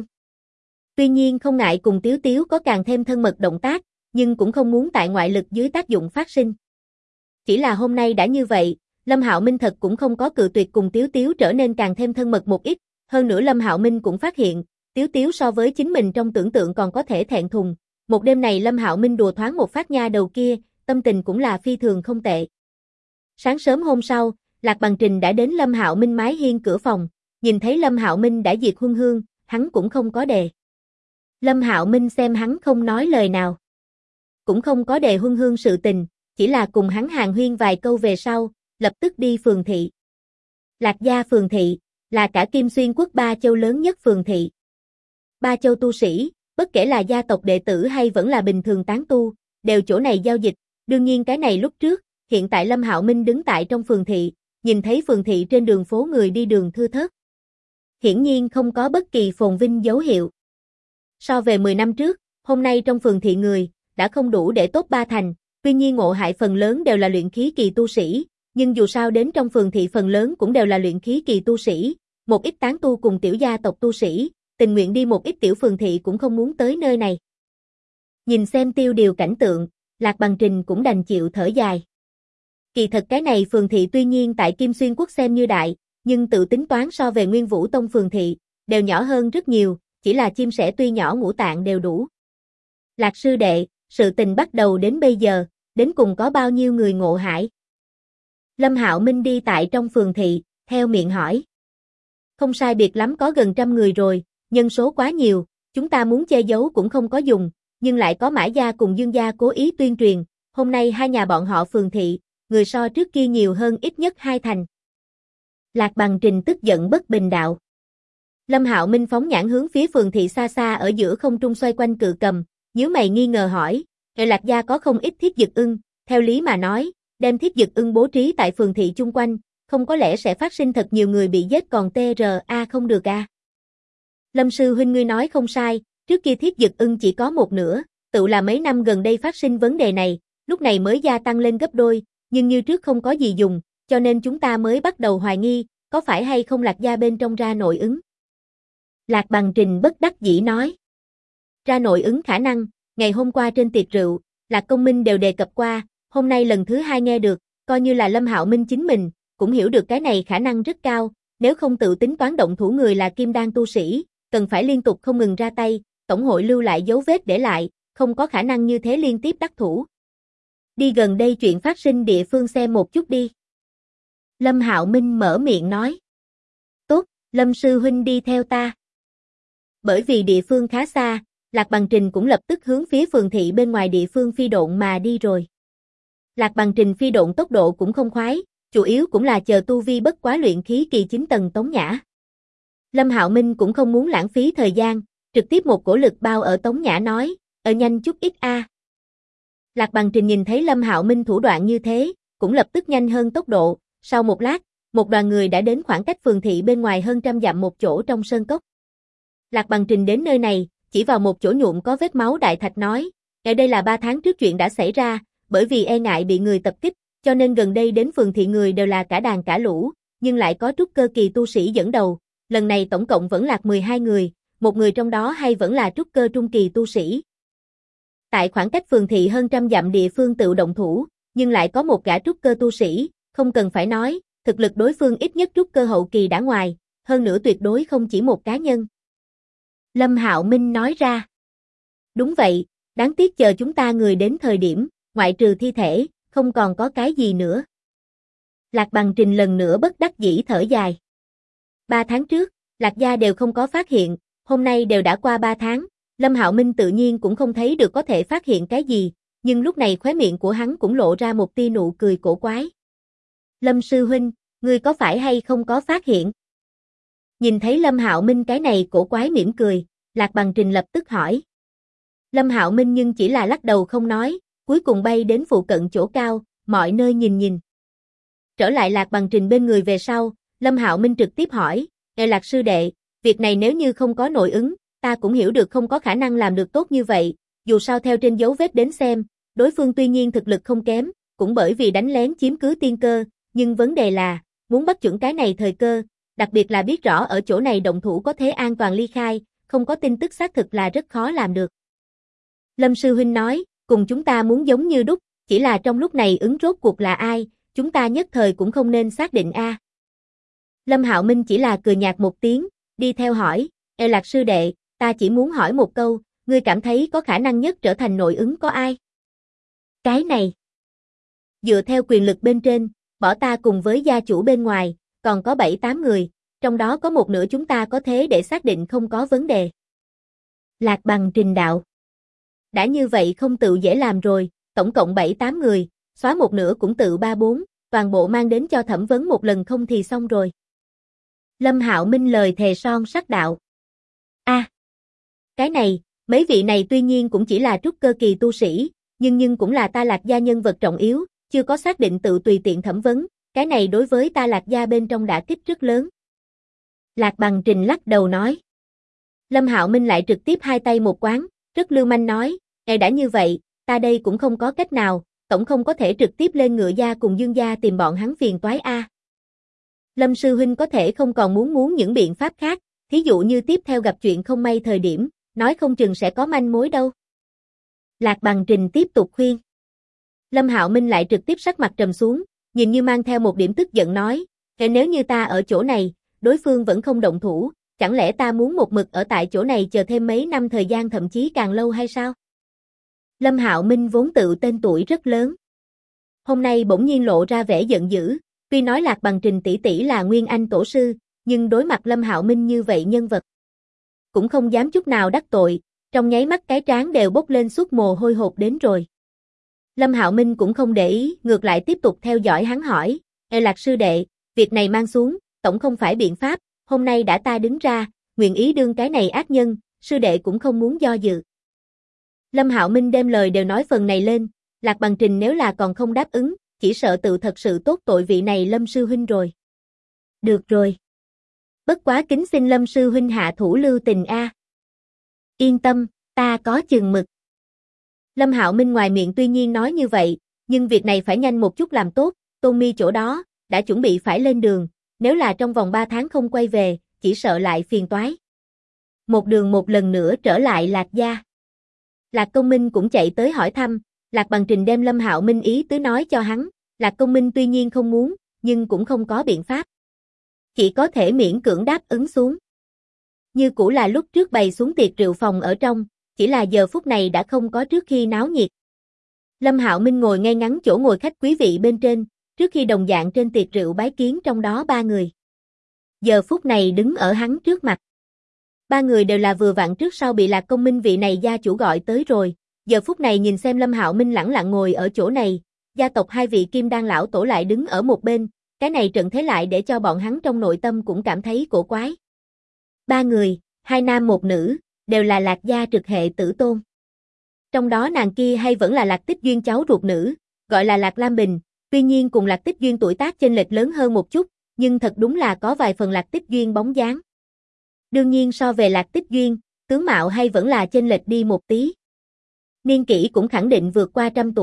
S1: Tuy nhiên không ngại cùng Tiếu Tiếu có càng thêm thân mật động tác, nhưng cũng không muốn tại ngoại lực dưới tác dụng phát sinh. Chỉ là hôm nay đã như vậy, Lâm Hạo Minh thật cũng không có cự tuyệt cùng Tiếu Tiếu trở nên càng thêm thân mật một ít, hơn nữa Lâm Hạo Minh cũng phát hiện, Tiếu Tiếu so với chính mình trong tưởng tượng còn có thể thẹn thùng. Một đêm này Lâm Hạo Minh đùa thoáng một phát nha đầu kia, tâm tình cũng là phi thường không tệ. Sáng sớm hôm sau, Lạc Bằng Trình đã đến Lâm Hạo Minh mái hiên cửa phòng, nhìn thấy Lâm Hạo Minh đã diệt huân hương, hắn cũng không có đề. Lâm Hạo Minh xem hắn không nói lời nào, cũng không có đề huân hương sự tình, chỉ là cùng hắn hàn huyên vài câu về sau, lập tức đi phường thị. Lạc Gia phường thị, là cả Kim Xuyên quốc ba châu lớn nhất phường thị. Ba châu tu sĩ, bất kể là gia tộc đệ tử hay vẫn là bình thường tán tu, đều chỗ này giao dịch, đương nhiên cái này lúc trước, hiện tại Lâm Hạo Minh đứng tại trong phường thị, nhìn thấy phường thị trên đường phố người đi đường thưa thớt. Hiển nhiên không có bất kỳ phồn vinh dấu hiệu. So về 10 năm trước, hôm nay trong phường thị người, đã không đủ để top 3 thành, tuy nhiên ngộ hại phần lớn đều là luyện khí kỳ tu sĩ, nhưng dù sao đến trong phường thị phần lớn cũng đều là luyện khí kỳ tu sĩ, một ít tán tu cùng tiểu gia tộc tu sĩ, tình nguyện đi một ít tiểu phường thị cũng không muốn tới nơi này. Nhìn xem tiêu điều cảnh tượng, Lạc Bằng Trình cũng đành chịu thở dài. Kỳ thật cái này phường thị tuy nhiên tại Kim Xuyên quốc xem như đại, nhưng tự tính toán so về Nguyên Vũ Tông phường thị, đều nhỏ hơn rất nhiều, chỉ là chim sẻ tuy nhỏ ngũ tạng đều đủ. Lạc sư đệ, sự tình bắt đầu đến bây giờ, đến cùng có bao nhiêu người ngộ hại? Lâm Hạo Minh đi tại trong phường thị, theo miệng hỏi. Không sai biệt lắm có gần 100 người rồi, nhân số quá nhiều, chúng ta muốn che giấu cũng không có dùng, nhưng lại có Mã Gia cùng Dương Gia cố ý tuyên truyền, hôm nay hai nhà bọn họ phường thị, người so trước kia nhiều hơn ít nhất 2 thành. Lạc Bằng Trình tức giận bất bình đạo. Lâm Hạo Minh phóng nhãn hướng phía phường thị xa xa ở giữa không trung xoay quanh cự cầm, nhíu mày nghi ngờ hỏi, Lạc Gia có không ít thiết dực ưng, theo lý mà nói, đem thiết dực ưng bố trí tại phường thị chung quanh, không có lẽ sẽ phát sinh thật nhiều người bị giết còn TRA không được à. Lâm sư huynh ngươi nói không sai, trước kia thiết dực ưng chỉ có một nửa, tự là mấy năm gần đây phát sinh vấn đề này, lúc này mới gia tăng lên gấp đôi, nhưng như trước không có gì dùng, cho nên chúng ta mới bắt đầu hoài nghi, có phải hay không Lạc Gia bên trong ra nội ứng. Lạc Bằng Trình bất đắc dĩ nói. Ra nội ứng khả năng, ngày hôm qua trên tiệc rượu, Lạc Công Minh đều đề cập qua, hôm nay lần thứ 2 nghe được, coi như là Lâm Hạo Minh chính mình, cũng hiểu được cái này khả năng rất cao, nếu không tự tính toán động thủ người là kim đan tu sĩ, cần phải liên tục không ngừng ra tay, tổng hội lưu lại dấu vết để lại, không có khả năng như thế liên tiếp đắc thủ. Đi gần đây chuyện phát sinh địa phương xem một chút đi. Lâm Hạo Minh mở miệng nói. Tốt, Lâm sư huynh đi theo ta. Bởi vì địa phương khá xa, Lạc Bằng Trình cũng lập tức hướng phía phường thị bên ngoài địa phương phi độn mà đi rồi. Lạc Bằng Trình phi độn tốc độ cũng không khoái, chủ yếu cũng là chờ tu vi bất quá luyện khí kỳ 9 tầng Tống Nhã. Lâm Hạo Minh cũng không muốn lãng phí thời gian, trực tiếp một cổ lực bao ở Tống Nhã nói, nhanh chút ít a. Lạc Bằng Trình nhìn thấy Lâm Hạo Minh thủ đoạn như thế, cũng lập tức nhanh hơn tốc độ, sau một lát, một đoàn người đã đến khoảng cách phường thị bên ngoài hơn 100 dặm một chỗ trong sơn cốc. Lạc Bằng Trình đến nơi này, chỉ vào một chỗ nhuộm có vết máu đại thạch nói, ở đây là 3 tháng trước chuyện đã xảy ra, bởi vì e ngại bị người tập kích, cho nên gần đây đến phường thị người đều là cả đàn cả lũ, nhưng lại có trúc cơ kỳ tu sĩ dẫn đầu, lần này tổng cộng vẫn lạc 12 người, một người trong đó hay vẫn là trúc cơ trung kỳ tu sĩ. Tại khoảng cách phường thị hơn trăm dặm địa phương tự động thủ, nhưng lại có một gã trúc cơ tu sĩ, không cần phải nói, thực lực đối phương ít nhất trúc cơ hậu kỳ đã ngoài, hơn nữa tuyệt đối không chỉ một cá nhân. Lâm Hạo Minh nói ra. Đúng vậy, đáng tiếc chờ chúng ta người đến thời điểm, ngoại trừ thi thể, không còn có cái gì nữa. Lạc Bằng Trình lần nữa bất đắc dĩ thở dài. 3 tháng trước, Lạc gia đều không có phát hiện, hôm nay đều đã qua 3 tháng, Lâm Hạo Minh tự nhiên cũng không thấy được có thể phát hiện cái gì, nhưng lúc này khóe miệng của hắn cũng lộ ra một tia nụ cười cổ quái. Lâm sư huynh, ngươi có phải hay không có phát hiện? Nhìn thấy Lâm Hạo Minh cái này cổ quái mỉm cười, Lạc Bằng Trình lập tức hỏi. Lâm Hạo Minh nhưng chỉ là lắc đầu không nói, cuối cùng bay đến phụ cận chỗ cao, mọi nơi nhìn nhìn. Trở lại Lạc Bằng Trình bên người về sau, Lâm Hạo Minh trực tiếp hỏi, Lạc sư đệ, việc này nếu như không có nội ứng, ta cũng hiểu được không có khả năng làm được tốt như vậy, dù sao theo trên dấu vết đến xem, đối phương tuy nhiên thực lực không kém, cũng bởi vì đánh lén chiếm cứ tiên cơ, nhưng vấn đề là, muốn bắt chuẩn cái này thời cơ, đặc biệt là biết rõ ở chỗ này động thủ có thể an toàn ly khai, không có tin tức xác thực là rất khó làm được. Lâm sư huynh nói, cùng chúng ta muốn giống như đúc, chỉ là trong lúc này ứng rốt cuộc là ai, chúng ta nhất thời cũng không nên xác định a. Lâm Hạo Minh chỉ là cười nhạt một tiếng, đi theo hỏi, Lạc sư đệ, ta chỉ muốn hỏi một câu, ngươi cảm thấy có khả năng nhất trở thành nội ứng có ai? Cái này. Dựa theo quyền lực bên trên, bỏ ta cùng với gia chủ bên ngoài, còn có 7-8 người, trong đó có một nửa chúng ta có thế để xác định không có vấn đề. Lạc Bằng Trình đạo. Đã như vậy không tự dễ làm rồi, tổng cộng 7-8 người, xóa một nửa cũng tự 3-4, toàn bộ mang đến cho thẩm vấn một lần không thì xong rồi. Lâm Hạo Minh lời thề son sắt đạo. Cái này, mấy vị này tuy nhiên cũng chỉ là trúc cơ kỳ tu sĩ, nhưng cũng là ta Lạc gia nhân vật trọng yếu, chưa có xác định tự tùy tiện thẩm vấn, cái này đối với ta Lạc gia bên trong đả kích rất lớn. Lạc Bằng Trình lắc đầu nói. Lâm Hạo Minh lại trực tiếp hai tay một quán, rất lưu manh nói, đã như vậy, ta đây cũng không có cách nào, tổng không có thể trực tiếp lên Ngựa gia cùng Dương gia tìm bọn hắn phiền toái a. Lâm sư huynh có thể không còn muốn những biện pháp khác, thí dụ như tiếp theo gặp chuyện không may thời điểm, nói không chừng sẽ có manh mối đâu. Lạc Bằng Trình tiếp tục khuyên. Lâm Hạo Minh lại trực tiếp sắc mặt trầm xuống, nhìn như mang theo một điểm tức giận nói, nếu như ta ở chỗ này, đối phương vẫn không động thủ, chẳng lẽ ta muốn một mực ở tại chỗ này chờ thêm mấy năm thời gian thậm chí càng lâu hay sao? Lâm Hạo Minh vốn tự tên tuổi rất lớn. Hôm nay bỗng nhiên lộ ra vẻ giận dữ, tuy nói Lạc Bằng Trình tỷ tỷ là Nguyên Anh tổ sư, nhưng đối mặt Lâm Hạo Minh như vậy nhân vật, cũng không dám chút nào đắc tội, trong nháy mắt cái trán đều bốc lên suốt mồ hôi hột đến rồi. Lâm Hạo Minh cũng không để ý, ngược lại tiếp tục theo dõi hắn hỏi, Lạc sư đệ, việc này mang xuống, tổng không phải biện pháp, hôm nay đã ta đứng ra, nguyện ý đương cái này ác nhân, sư đệ cũng không muốn do dự. Lâm Hạo Minh đem lời đều nói phần này lên, Lạc Bằng Trình nếu là còn không đáp ứng, chỉ sợ tự thật sự tốt tội vị này Lâm sư huynh rồi. Được rồi. Bất quá kính xin Lâm sư huynh hạ thủ lưu tình a. Yên tâm, ta có chừng mực. Lâm Hạo Minh ngoài miệng tuy nhiên nói như vậy, nhưng việc này phải nhanh một chút làm tốt, Tôn Mi chỗ đó, đã chuẩn bị phải lên đường, nếu là trong vòng 3 tháng không quay về, chỉ sợ lại phiền toái. Một đường một lần nữa trở lại Lạc gia. Lạc Công Minh cũng chạy tới hỏi thăm, Lạc Bằng Trình đem Lâm Hạo Minh ý tứ nói cho hắn, Lạc Công Minh tuy nhiên không muốn, nhưng cũng không có biện pháp. Chỉ có thể miễn cưỡng đáp ứng xuống. Như cũ là lúc trước bày xuống tiệc rượu phòng ở trong, chỉ là giờ phút này đã không có trước khi náo nhiệt. Lâm Hạo Minh ngồi ngay ngắn chỗ ngồi khách quý vị bên trên, trước khi đồng dạng trên tiệc rượu bái kiến trong đó 3 người. Giờ phút này đứng ở hắn trước mặt. 3 người đều là vừa vặn trước sau bị Lạc Công Minh vị này gia chủ gọi tới rồi, giờ phút này nhìn xem Lâm Hạo Minh lẳng lặng ngồi ở chỗ này, gia tộc 2 vị Kim Đan lão tổ lại đứng ở một bên, cái này trận thế lại để cho bọn hắn trong nội tâm cũng cảm thấy cổ quái. 3 người, 2 nam 1 nữ, đều là Lạc gia trực hệ tử tôn. Trong đó nàng kia hay vẫn là Lạc Tích Duyên cháu ruột nữ, gọi là Lạc Lam Bình, tuy nhiên cùng Lạc Tích Duyên tuổi tác chênh lệch lớn hơn một chút, nhưng thật đúng là có vài phần Lạc Tích Duyên bóng dáng. Đương nhiên so về Lạc Tích Duyên, tướng mạo hay vẫn là chênh lệch đi một tí. Niên kỷ cũng khẳng định vượt qua 100 tuổi,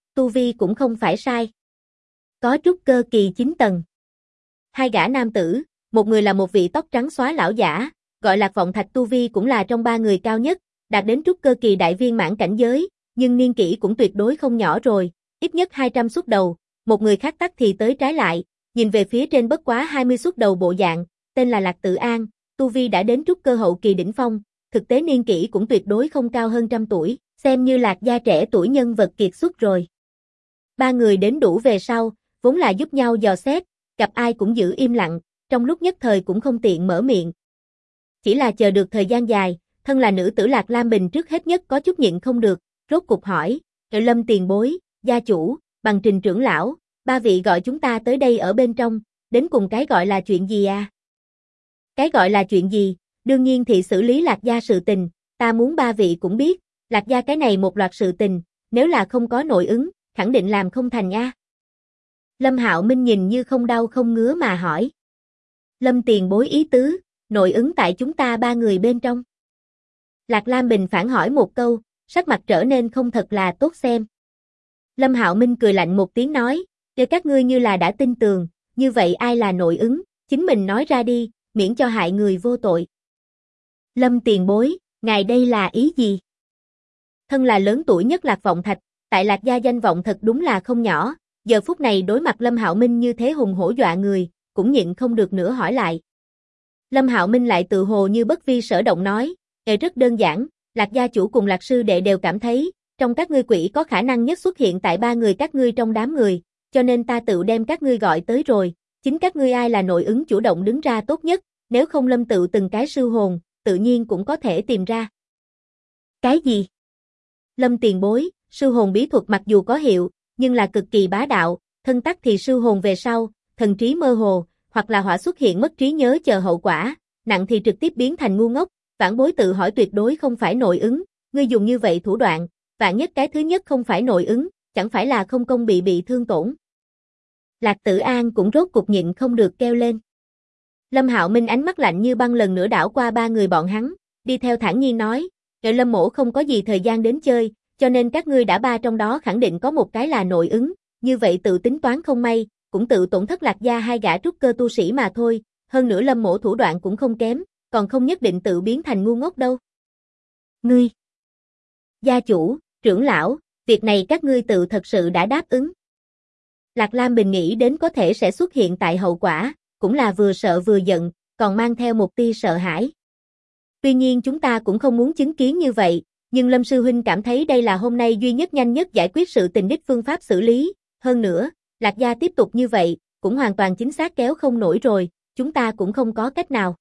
S1: tu vi cũng không phải sai. Có trúc cơ kỳ 9 tầng. Hai gã nam tử, một người là một vị tóc trắng xóa lão giả, gọi Lạc Vọng Thạch tu vi cũng là trong ba người cao nhất, đạt đến trúc cơ kỳ đại viên mãn cảnh giới, nhưng niên kỷ cũng tuyệt đối không nhỏ rồi, ít nhất 200 xuất đầu, một người khác tắc thì tới trái lại, nhìn về phía trên bất quá 20 xuất đầu bộ dạng, tên là Lạc Tự An, tu vi đã đến trúc cơ hậu kỳ đỉnh phong, thực tế niên kỷ cũng tuyệt đối không cao hơn trăm tuổi, xem như Lạc gia trẻ tuổi nhân vật kiệt xuất rồi. Ba người đến đủ về sau, vốn là giúp nhau dò xét, gặp ai cũng giữ im lặng, trong lúc nhất thời cũng không tiện mở miệng. Chỉ là chờ được thời gian dài, thân là nữ tử Lạc Lam Bình trước hết nhất có chút nhịn không được, rốt cục hỏi, Lâm tiền bối, gia chủ, Bằng Trình trưởng lão, ba vị gọi chúng ta tới đây ở bên trong, đến cùng cái gọi là chuyện gì à? Cái gọi là chuyện gì, đương nhiên thì xử lý Lạc gia sự tình, ta muốn ba vị cũng biết, Lạc gia cái này một loạt sự tình, nếu là không có nội ứng, khẳng định làm không thành a. Lâm Hạo Minh nhìn như không đau không ngứa mà hỏi. Lâm tiền bối ý tứ, nội ứng tại chúng ta ba người bên trong. Lạc Lam Bình phản hỏi một câu, sắc mặt trở nên không thật là tốt xem. Lâm Hạo Minh cười lạnh một tiếng nói, để các ngươi như là đã tin tường, như vậy ai là nội ứng, chính mình nói ra đi, miễn cho hại người vô tội. Lâm tiền bối, ngài đây là ý gì? Thân là lớn tuổi nhất Lạc Vọng Thạch, tại Lạc gia danh vọng thật đúng là không nhỏ, giờ phút này đối mặt Lâm Hạo Minh như thế hùng hổ dọa người, cũng nhịn không được nữa hỏi lại. Lâm Hạo Minh lại tự hồ như bất vi sở động nói, rất đơn giản, Lạc gia chủ cùng Lạc sư đệ đều cảm thấy, trong các ngươi quỷ có khả năng nhất xuất hiện tại ba người các ngươi trong đám người, cho nên ta tự đem các ngươi gọi tới rồi, chính các ngươi ai là nội ứng chủ động đứng ra tốt nhất, nếu không Lâm tự từng cái sư hồn, tự nhiên cũng có thể tìm ra. Cái gì? Lâm tiền bối, sư hồn bí thuật mặc dù có hiệu, nhưng là cực kỳ bá đạo, thân tắc thì sư hồn về sau, thần trí mơ hồ, hoặc là hỏa xuất hiện mất trí nhớ chờ hậu quả, nặng thì trực tiếp biến thành ngu ngốc, vãn bối tự hỏi tuyệt đối không phải nội ứng, ngươi dùng như vậy thủ đoạn, vạn nhất cái thứ nhất không phải nội ứng, chẳng phải là không công bị thương tổn. Lạc Tự An cũng rốt cục nhịn không được kêu lên. Lâm Hạo Minh ánh mắt lạnh như băng lần nữa đảo qua ba người bọn hắn, đi theo thản nhiên nói, Lâm mỗ không có gì thời gian đến chơi, cho nên các ngươi đã ba trong đó khẳng định có một cái là nội ứng, như vậy tự tính toán không may, cũng tự tổn thất Lạc gia hai gã trúc cơ tu sĩ mà thôi, hơn nữa Lâm mỗ thủ đoạn cũng không kém, còn không nhất định tự biến thành ngu ngốc đâu. Ngươi, gia chủ, trưởng lão, việc này các ngươi tự thật sự đã đáp ứng. Lạc Lam Bình nghĩ đến có thể sẽ xuất hiện tại hậu quả, cũng là vừa sợ vừa giận, còn mang theo một tia sợ hãi. Tuy nhiên chúng ta cũng không muốn chứng kiến như vậy, nhưng Lâm sư huynh cảm thấy đây là hôm nay duy nhất nhanh nhất giải quyết sự tình đích phương pháp xử lý, hơn nữa, Lạc gia tiếp tục như vậy, cũng hoàn toàn chính xác kéo không nổi rồi, chúng ta cũng không có cách nào.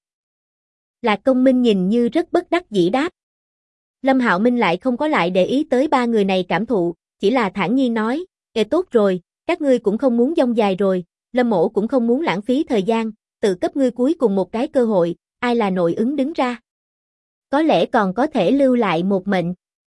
S1: Lạc Công Minh nhìn như rất bất đắc dĩ đáp. Lâm Hạo Minh lại không có lại để ý tới ba người này cảm thụ, chỉ là thản nhiên nói, tốt rồi, các ngươi cũng không muốn dông dài rồi, Lâm mỗ cũng không muốn lãng phí thời gian, tự cấp ngươi cuối cùng một cái cơ hội, ai là nội ứng đứng ra. Có lẽ còn có thể lưu lại một mệnh.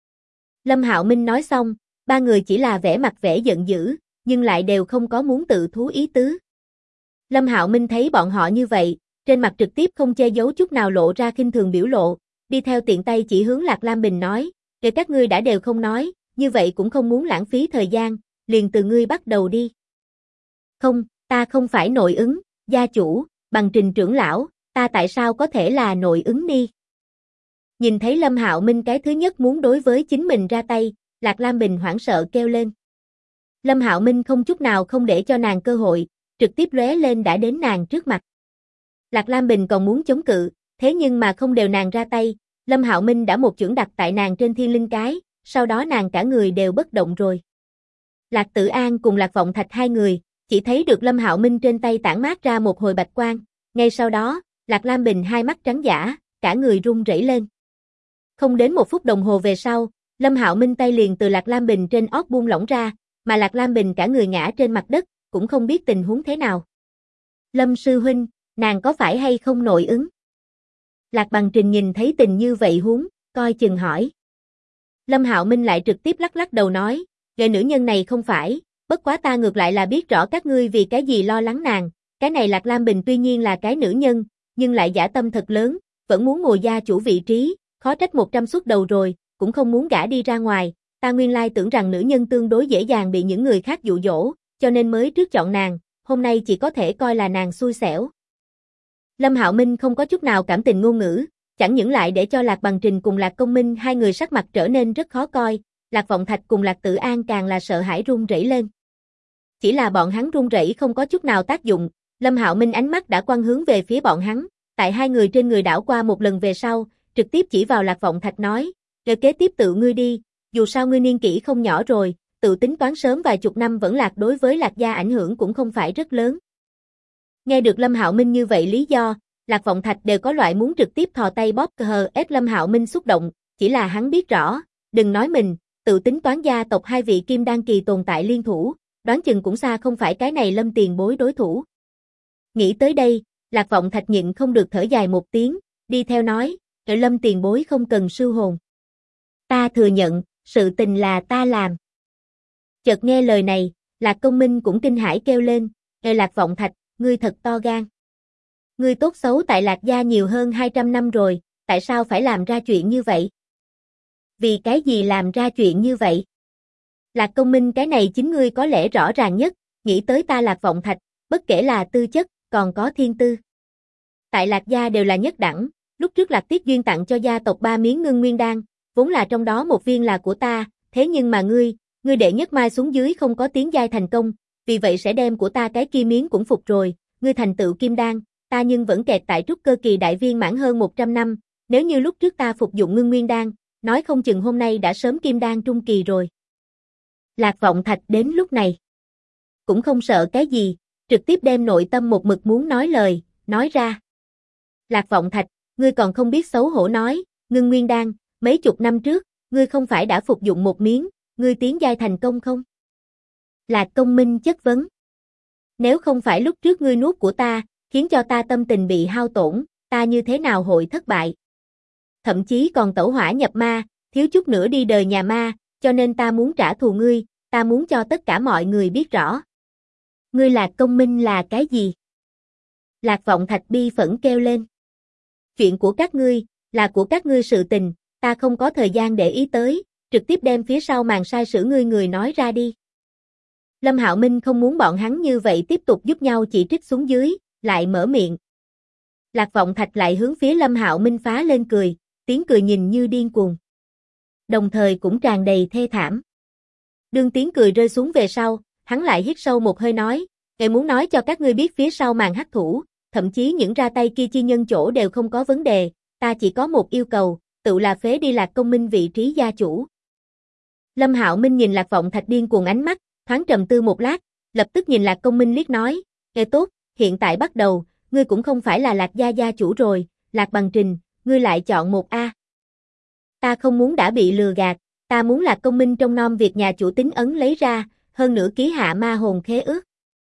S1: Lâm Hạo Minh nói xong, ba người chỉ là vẻ mặt vẻ giận dữ, nhưng lại đều không có muốn tự thú ý tứ. Lâm Hạo Minh thấy bọn họ như vậy, trên mặt trực tiếp không che giấu chút nào lộ ra khinh thường biểu lộ, đi theo tiện tay chỉ hướng Lạc Lam Bình nói, để các ngươi đã đều không nói, như vậy cũng không muốn lãng phí thời gian, liền từ ngươi bắt đầu đi. Không, ta không phải nội ứng, gia chủ, Bằng Trình trưởng lão, ta tại sao có thể là nội ứng đi? Nhìn thấy Lâm Hạo Minh cái thứ nhất muốn đối với chính mình ra tay, Lạc Lam Bình hoảng sợ kêu lên. Lâm Hạo Minh không chút nào không để cho nàng cơ hội, trực tiếp lóe lên đã đến nàng trước mặt. Lạc Lam Bình còn muốn chống cự, thế nhưng mà không đều nàng ra tay, Lâm Hạo Minh đã một chưởng đặt tại nàng trên thiên linh cái, sau đó nàng cả người đều bất động rồi. Lạc Tự An cùng Lạc Vọng Thạch hai người, chỉ thấy được Lâm Hạo Minh trên tay tản mát ra một hồi bạch quang, ngay sau đó, Lạc Lam Bình hai mắt trắng dã, cả người run rẩy lên. Không đến một phút đồng hồ về sau, Lâm Hạo Minh tay liền từ Lạc Lam Bình trên óc buông lỏng ra, mà Lạc Lam Bình cả người ngã trên mặt đất, cũng không biết tình huống thế nào. Lâm sư huynh, nàng có phải hay không nội ứng? Lạc Bằng Trình nhìn thấy tình như vậy huống, coi chừng hỏi. Lâm Hạo Minh lại trực tiếp lắc lắc đầu nói, người nữ nhân này không phải, bất quá ta ngược lại là biết rõ các ngươi vì cái gì lo lắng nàng, cái này Lạc Lam Bình tuy nhiên là cái nữ nhân, nhưng lại dã tâm thật lớn, vẫn muốn ngồi gia chủ vị trí, khó trách 100 suất đầu rồi, cũng không muốn gả đi ra ngoài, ta nguyên lai tưởng rằng nữ nhân tương đối dễ dàng bị những người khác dụ dỗ, cho nên mới trước chọn nàng, hôm nay chỉ có thể coi là nàng xui xẻo. Lâm Hạo Minh không có chút nào cảm tình ngôn ngữ, chẳng những lại để cho Lạc Bằng Trình cùng Lạc Công Minh hai người sắc mặt trở nên rất khó coi, Lạc Vọng Thạch cùng Lạc Tự An càng là sợ hãi run rẩy lên. Chỉ là bọn hắn run rẩy không có chút nào tác dụng, Lâm Hạo Minh ánh mắt đã quăng hướng về phía bọn hắn, tại hai người trên người đảo qua một lần về sau, trực tiếp chỉ vào Lạc Vọng Thạch nói, "Rồi kế tiếp tự ngươi đi, dù sao ngươi niên kỷ không nhỏ rồi, tự tính toán sớm vài chục năm vẫn lạc đối với Lạc gia ảnh hưởng cũng không phải rất lớn." Nghe được Lâm Hạo Minh như vậy lý do, Lạc Vọng Thạch đều có loại muốn trực tiếp thò tay bóp ép Lâm Hạo Minh xúc động, chỉ là hắn biết rõ, đừng nói mình, tự tính toán gia tộc hai vị kim đan kỳ tồn tại liên thủ, đoán chừng cũng xa không phải cái này Lâm tiền bối đối thủ. Nghĩ tới đây, Lạc Vọng Thạch nhịn không được thở dài một tiếng, đi theo nói, Lâm tiền bối không cần sư hồn. Ta thừa nhận, sự tình là ta làm. Chợt nghe lời này, Lạc Công Minh cũng kinh hãi kêu lên, Lạc Vọng Thạch, ngươi thật to gan. Ngươi tốt xấu tại Lạc gia nhiều hơn 200 năm rồi, tại sao phải làm ra chuyện như vậy? Vì cái gì làm ra chuyện như vậy? Lạc Công Minh, cái này chính ngươi có lẽ rõ ràng nhất, nghĩ tới ta Lạc Vọng Thạch, bất kể là tư chất, còn có thiên tư. Tại Lạc gia đều là nhất đẳng, lúc trước Lạc Tiết Duyên tặng cho gia tộc 3 miếng ngưng nguyên đan, vốn là trong đó một viên là của ta, thế nhưng mà ngươi đệ nhất mai xuống dưới không có tiến giai thành công, vì vậy sẽ đem của ta cái kia miếng cũng phục rồi, ngươi thành tựu kim đan, ta nhưng vẫn kẹt tại trúc cơ kỳ đại viên mãn hơn 100 năm, nếu như lúc trước ta phục dụng ngưng nguyên đan, nói không chừng hôm nay đã sớm kim đan trung kỳ rồi. Lạc Vọng Thạch đến lúc này cũng không sợ cái gì, trực tiếp đem nội tâm một mực muốn nói lời, nói ra. Lạc Vọng Thạch, ngươi còn không biết xấu hổ nói, ngưng nguyên đan, mấy chục năm trước, ngươi không phải đã phục dụng một miếng, ngươi tiến giai thành công không? Lạc Công Minh chất vấn. Nếu không phải lúc trước ngươi nuốt của ta, khiến cho ta tâm tình bị hao tổn, ta như thế nào hội thất bại? Thậm chí còn tẩu hỏa nhập ma, thiếu chút nữa đi đời nhà ma, cho nên ta muốn trả thù ngươi, ta muốn cho tất cả mọi người biết rõ. Ngươi Lạc Công Minh là cái gì? Lạc Vọng Thạch bi phẫn kêu lên. Chuyện của các ngươi, là của các ngươi sự tình, ta không có thời gian để ý tới, trực tiếp đem phía sau màn sai sử ngươi người nói ra đi. Lâm Hạo Minh không muốn bọn hắn như vậy tiếp tục giúp nhau chỉ trích xuống dưới, lại mở miệng. Lạc Vọng Thạch lại hướng phía Lâm Hạo Minh phá lên cười, tiếng cười nhìn như điên cuồng. Đồng thời cũng tràn đầy thê thảm. Đương tiếng cười rơi xuống về sau, hắn lại hít sâu một hơi nói, "Ngài muốn nói cho các ngươi biết phía sau màn hắc thủ, thậm chí những ra tay kia chi nhân chỗ đều không có vấn đề, ta chỉ có một yêu cầu, tự là phế đi Lạc Công Minh vị trí gia chủ." Lâm Hạo Minh nhìn Lạc Vọng Thạch điên cuồng ánh mắt, thoáng trầm tư một lát, lập tức nhìn Lạc Công Minh liếc nói, "Nghe tốt, hiện tại bắt đầu, ngươi cũng không phải là Lạc gia gia chủ rồi, Lạc Bằng Trình, ngươi lại chọn một A." Ta không muốn đã bị lừa gạt, ta muốn Lạc Công Minh trong nom việc nhà chủ tín ấn lấy ra, hơn nữa ký hạ ma hồn khế ước.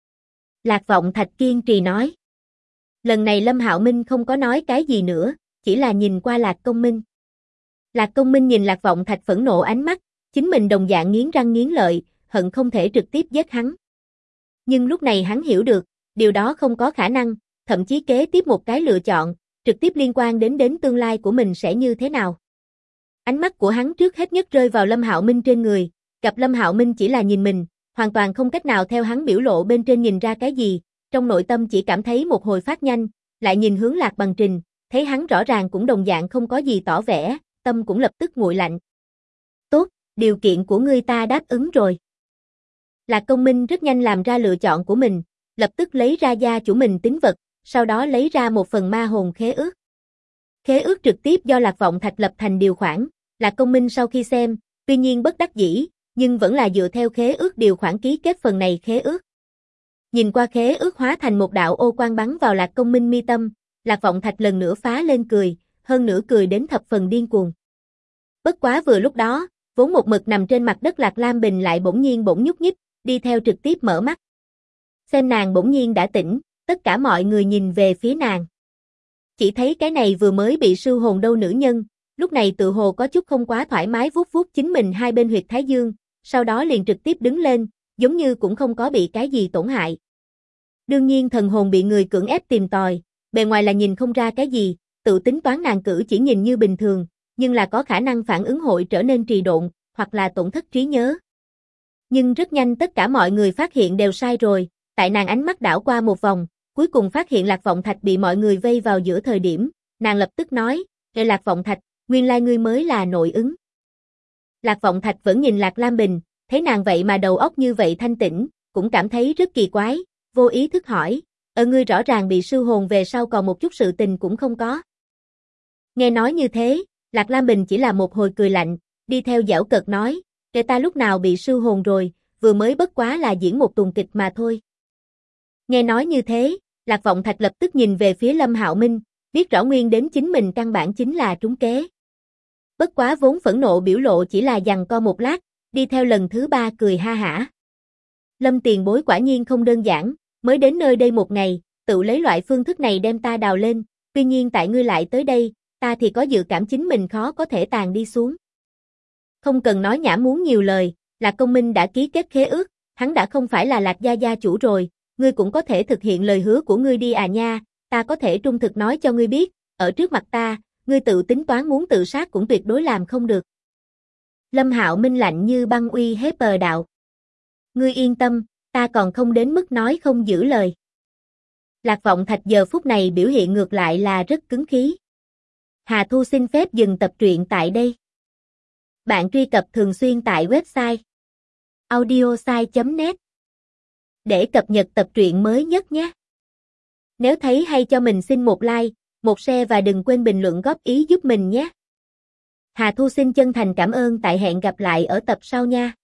S1: Lạc Vọng Thạch kiên trì nói. Lần này Lâm Hạo Minh không có nói cái gì nữa, chỉ là nhìn qua Lạc Công Minh. Lạc Công Minh nhìn Lạc Vọng Thạch phẫn nộ ánh mắt, chính mình đồng dạng nghiến răng nghiến lợi, hận không thể trực tiếp giết hắn. Nhưng lúc này hắn hiểu được, điều đó không có khả năng, thậm chí kế tiếp một cái lựa chọn, trực tiếp liên quan đến tương lai của mình sẽ như thế nào. Ánh mắt của hắn trước hết nhất rơi vào Lâm Hạo Minh trên người, gặp Lâm Hạo Minh chỉ là nhìn mình, hoàn toàn không cách nào theo hắn biểu lộ bên trên nhìn ra cái gì, trong nội tâm chỉ cảm thấy một hồi phát nhanh, lại nhìn hướng Lạc Bằng Trình, thấy hắn rõ ràng cũng đồng dạng không có gì tỏ vẻ, tâm cũng lập tức nguội lạnh. Tốt, điều kiện của ngươi ta đáp ứng rồi. Lạc Công Minh rất nhanh làm ra lựa chọn của mình, lập tức lấy ra gia chủ mình tín vật, sau đó lấy ra một phần ma hồn khế ước. Khế ước trực tiếp do Lạc Vọng Thạch lập thành điều khoản, Lạc Công Minh sau khi xem, tuy nhiên bất đắc dĩ, nhưng vẫn là dựa theo khế ước điều khoản ký kết phần này khế ước. Nhìn qua khế ước hóa thành một đạo ô quang bắn vào Lạc Công Minh mi tâm, Lạc Vọng Thạch lần nữa phá lên cười, hơn nữa cười đến thập phần điên cuồng. Bất quá vừa lúc đó, vốn một mực nằm trên mặt đất Lạc Lam Bình lại bỗng nhiên bỗng nhúc nhích, đi theo trực tiếp mở mắt. Xem nàng bỗng nhiên đã tỉnh, tất cả mọi người nhìn về phía nàng. Chỉ thấy cái này vừa mới bị sư hồn đâu nữ nhân, lúc này tự hồ có chút không quá thoải mái vuốt vuốt chính mình hai bên huyệt thái dương, sau đó liền trực tiếp đứng lên, giống như cũng không có bị cái gì tổn hại. Đương nhiên thần hồn bị người cưỡng ép tìm tòi, bề ngoài là nhìn không ra cái gì, tự tính toán nàng cử chỉ nhìn như bình thường, nhưng là có khả năng phản ứng hội trở nên trì độn, hoặc là tổn thất trí nhớ. Nhưng rất nhanh tất cả mọi người phát hiện đều sai rồi, tại nàng ánh mắt đảo qua một vòng, cuối cùng phát hiện Lạc Vọng Thạch bị mọi người vây vào giữa thời điểm, nàng lập tức nói, Lạc Vọng Thạch, nguyên lai ngươi mới là nội ứng. Lạc Vọng Thạch vẫn nhìn Lạc Lam Bình, thấy nàng vậy mà đầu óc như vậy thanh tĩnh, cũng cảm thấy rất kỳ quái, vô ý thức hỏi, ngươi rõ ràng bị sư hồn về sau còn một chút sự tình cũng không có. Nghe nói như thế, Lạc Lam Bình chỉ là một hồi cười lạnh, đi theo giảo cợt nói, ta lúc nào bị sư hồn rồi, vừa mới bất quá là diễn một tuồng kịch mà thôi. Nghe nói như thế, Lạc Vọng Thạch lập tức nhìn về phía Lâm Hạo Minh, biết rõ nguyên đến chính mình căn bản chính là trúng kế. Bất quá vốn phẫn nộ biểu lộ chỉ là giằng co một lát, đi theo lần thứ 3 cười ha hả. Lâm tiền bối quả nhiên không đơn giản, mới đến nơi đây một ngày, tự lấy loại phương thức này đem ta đào lên, tuy nhiên tại ngươi lại tới đây, ta thì có dự cảm chính mình khó có thể tàn đi xuống. Không cần nói nhảm muốn nhiều lời, Lạc Công Minh đã ký kết khế ước, hắn đã không phải là Lạc gia gia chủ rồi, ngươi cũng có thể thực hiện lời hứa của ngươi đi à nha, ta có thể trung thực nói cho ngươi biết, ở trước mặt ta, ngươi tự tính toán muốn tự sát cũng tuyệt đối làm không được. Lâm Hạo Minh lạnh như băng uy hiếp đạo. Ngươi yên tâm, ta còn không đến mức nói không giữ lời. Lạc Vọng Thạch giờ phút này biểu hiện ngược lại là rất cứng khí. Hà Thu xin phép dừng tập truyện tại đây. Bạn truy cập thường xuyên tại website audiosai.net để cập nhật tập truyện mới nhất nhé. Nếu thấy hay cho mình xin một like, một share và đừng quên bình luận góp ý giúp mình nhé. Hà Thu xin chân thành cảm ơn, tại hẹn gặp lại ở tập sau nha.